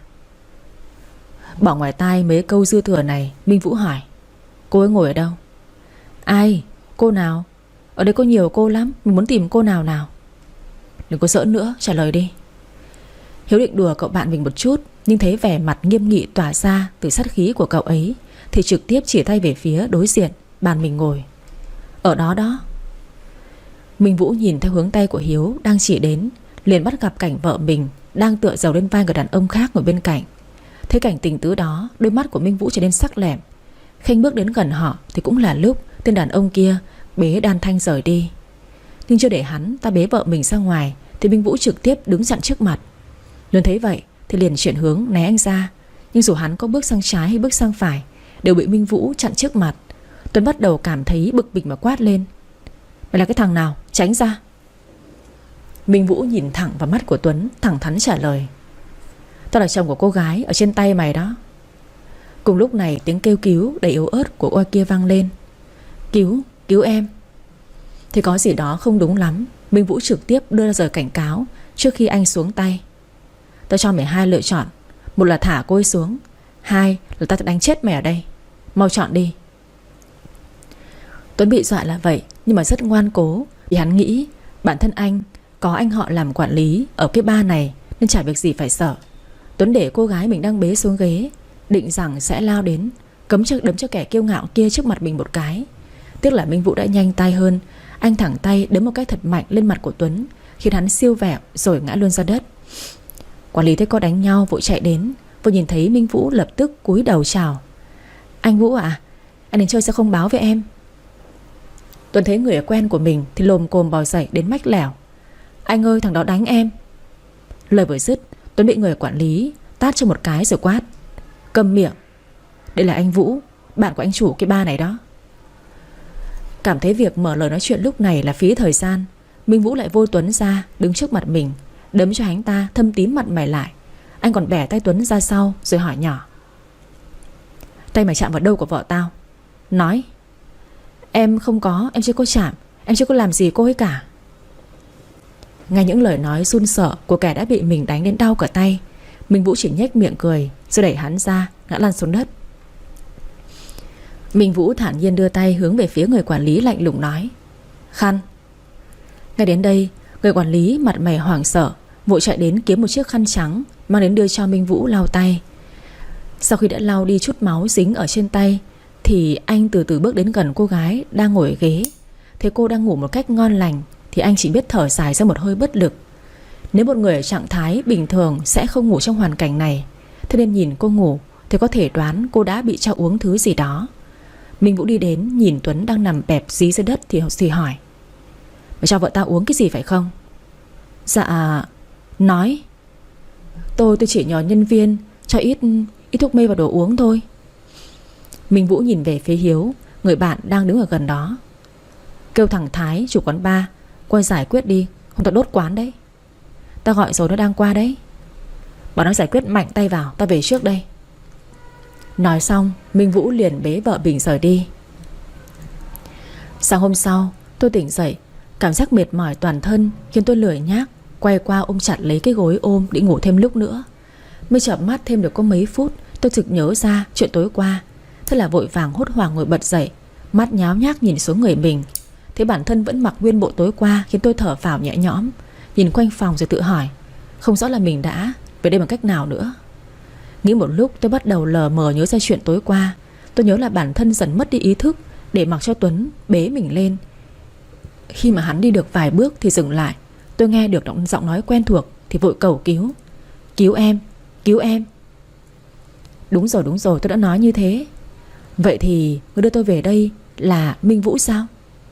Bỏ ngoài tai mấy câu dư thừa này, Minh Vũ hỏi, cô ấy ngồi ở đâu? Ai? Cô nào? Ở đây có nhiều cô lắm, mình muốn tìm cô nào nào? Đừng có giỡn nữa, trả lời đi. Hiếu định đùa cậu bạn mình một chút, nhưng thấy vẻ mặt nghiêm nghị tỏa ra từ sát khí của cậu ấy thì trực tiếp chỉ tay về phía đối diện bàn mình ngồi. Ở đó đó. Minh Vũ nhìn theo hướng tay của Hiếu đang chỉ đến, liền bắt gặp cảnh vợ mình đang tựa dầu lên vai người đàn ông khác ngồi bên cạnh. Thấy cảnh tình tứ đó, đôi mắt của Minh Vũ trở nên sắc lẹm. Khanh bước đến gần họ thì cũng là lúc tên đàn ông kia bế Đan Thanh rời đi. Nhưng chưa để hắn ta bế vợ mình ra ngoài thì Minh Vũ trực tiếp đứng chặn trước mặt. Luôn thấy vậy thì liền chuyển hướng né anh ra, nhưng dù hắn có bước sang trái hay bước sang phải đều bị Minh Vũ chặn trước mặt. Tuấn bắt đầu cảm thấy bực mình mà quát lên, mày là cái thằng nào, tránh ra. Minh Vũ nhìn thẳng vào mắt của Tuấn, thẳng thắn trả lời, tao là chồng của cô gái ở trên tay mày đó. Cùng lúc này tiếng kêu cứu đầy yếu ớt của oa kia vang lên. Cứu em. Thì có gì đó không đúng lắm, Minh Vũ trực tiếp đưa ra lời cảnh cáo trước khi anh xuống tay. Tao cho mày 2 lựa chọn, một là thả cô ấy xuống, 2 là tao sẽ đánh chết mày ở đây. Mau chọn đi. Tuấn bị dọa là vậy, nhưng mà rất ngoan cố, vì hắn nghĩ bản thân anh có anh họ làm quản lý ở cái bar này nên chả việc gì phải sợ. Tuấn để cô gái mình đang bế xuống ghế, định rằng sẽ lao đến đấm cho kẻ kiêu ngạo kia trước mặt mình một cái. Tiếc là Minh Vũ đã nhanh tay hơn. Anh thẳng tay đấm một cái thật mạnh lên mặt của Tuấn, khiến hắn siêu vẹo rồi ngã luôn ra đất. Quản lý thấy có đánh nhau vội chạy đến, vừa nhìn thấy Minh Vũ lập tức cúi đầu chào. Anh Vũ à, anh đến chơi sao không báo với em? Tuấn thấy người quen của mình thì lồm cồm bò dậy đến mách lẻo. Anh ơi, thằng đó đánh em. Lời vừa dứt, Tuấn bị người quản lý tát cho một cái rồi quát, câm miệng. Đây là anh Vũ, bạn của anh chủ cái bar này đó. Cảm thấy việc mở lời nói chuyện lúc này là phí thời gian, Minh Vũ lại vô Tuấn ra đứng trước mặt mình, đấm cho hắn ta thâm tím mặt mày lại, Anh còn bẻ tay Tuấn ra sau rồi hỏi nhỏ: Tay mày chạm vào đâu của vợ tao? Nói. Em không có, em chưa có chạm, em chưa có làm gì cô ấy cả. Nghe những lời nói run sợ của kẻ đã bị mình đánh đến đau cả tay, Minh Vũ chỉ nhếch miệng cười rồi đẩy hắn ra, ngã lăn xuống đất. Minh Vũ thản nhiên đưa tay hướng về phía người quản lý, lạnh lùng nói: Khăn. Ngay đến đây, người quản lý mặt mày hoảng sợ vội chạy đến kiếm một chiếc khăn trắng mang đến đưa cho Minh Vũ lau tay. Sau khi đã lau đi chút máu dính ở trên tay thì anh từ từ bước đến gần cô gái đang ngồi ở ghế. Thấy cô đang ngủ một cách ngon lành thì anh chỉ biết thở dài ra một hơi bất lực. Nếu một người ở trạng thái bình thường sẽ không ngủ trong hoàn cảnh này, thế nên nhìn cô ngủ thì có thể đoán cô đã bị cho uống thứ gì đó. Minh Vũ đi đến nhìn Tuấn đang nằm bẹp dí dưới đất thì hỏi: Mày cho vợ tao uống cái gì phải không? Dạ. Nói. Tôi chỉ nhờ nhân viên cho ít thuốc mê vào đồ uống thôi. Minh Vũ nhìn về phía Hiếu, người bạn đang đứng ở gần đó. Kêu thằng Thái, chủ quán bar, qua giải quyết đi, không tao đốt quán đấy. Tao gọi rồi, nó đang qua đấy. Bảo nó giải quyết mạnh tay vào, tao về trước đây. Nói xong, Minh Vũ liền bế vợ Bình rời đi. Sáng hôm sau, tôi tỉnh dậy, cảm giác mệt mỏi toàn thân khiến tôi lười nhác quay qua ôm chặt lấy cái gối ôm định ngủ thêm lúc nữa. Mới chợp mắt thêm được có mấy phút, tôi thực nhớ ra chuyện tối qua. Thế là vội vàng hốt hoảng ngồi bật dậy, mắt nháo nhác nhìn xuống người mình. Thấy bản thân vẫn mặc nguyên bộ tối qua khiến tôi thở phào nhẹ nhõm. Nhìn quanh phòng rồi tự hỏi, không rõ là mình đã về đây bằng cách nào nữa. Nghĩ một lúc tôi bắt đầu lờ mờ nhớ ra chuyện tối qua. Tôi nhớ là bản thân dần mất đi ý thức để mặc cho Tuấn bế mình lên. Khi mà hắn đi được vài bước thì dừng lại. Tôi nghe được giọng nói quen thuộc thì vội cầu cứu: Cứu em, cứu em. Đúng rồi, tôi đã nói như thế. Vậy thì người đưa tôi về đây là Minh Vũ sao?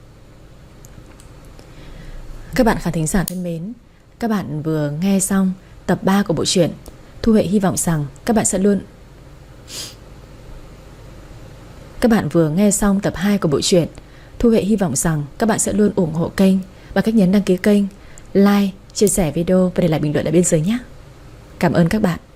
Các bạn khán thính giả thân mến, các bạn vừa nghe xong tập 3 của bộ truyện. Thu Huệ hy vọng rằng các bạn sẽ luôn Các bạn vừa nghe xong tập 2 của bộ truyện. Thu Huệ hy vọng rằng các bạn sẽ luôn ủng hộ kênh bằng cách nhấn đăng ký kênh, like, chia sẻ video và để lại bình luận ở bên dưới nhé. Cảm ơn các bạn.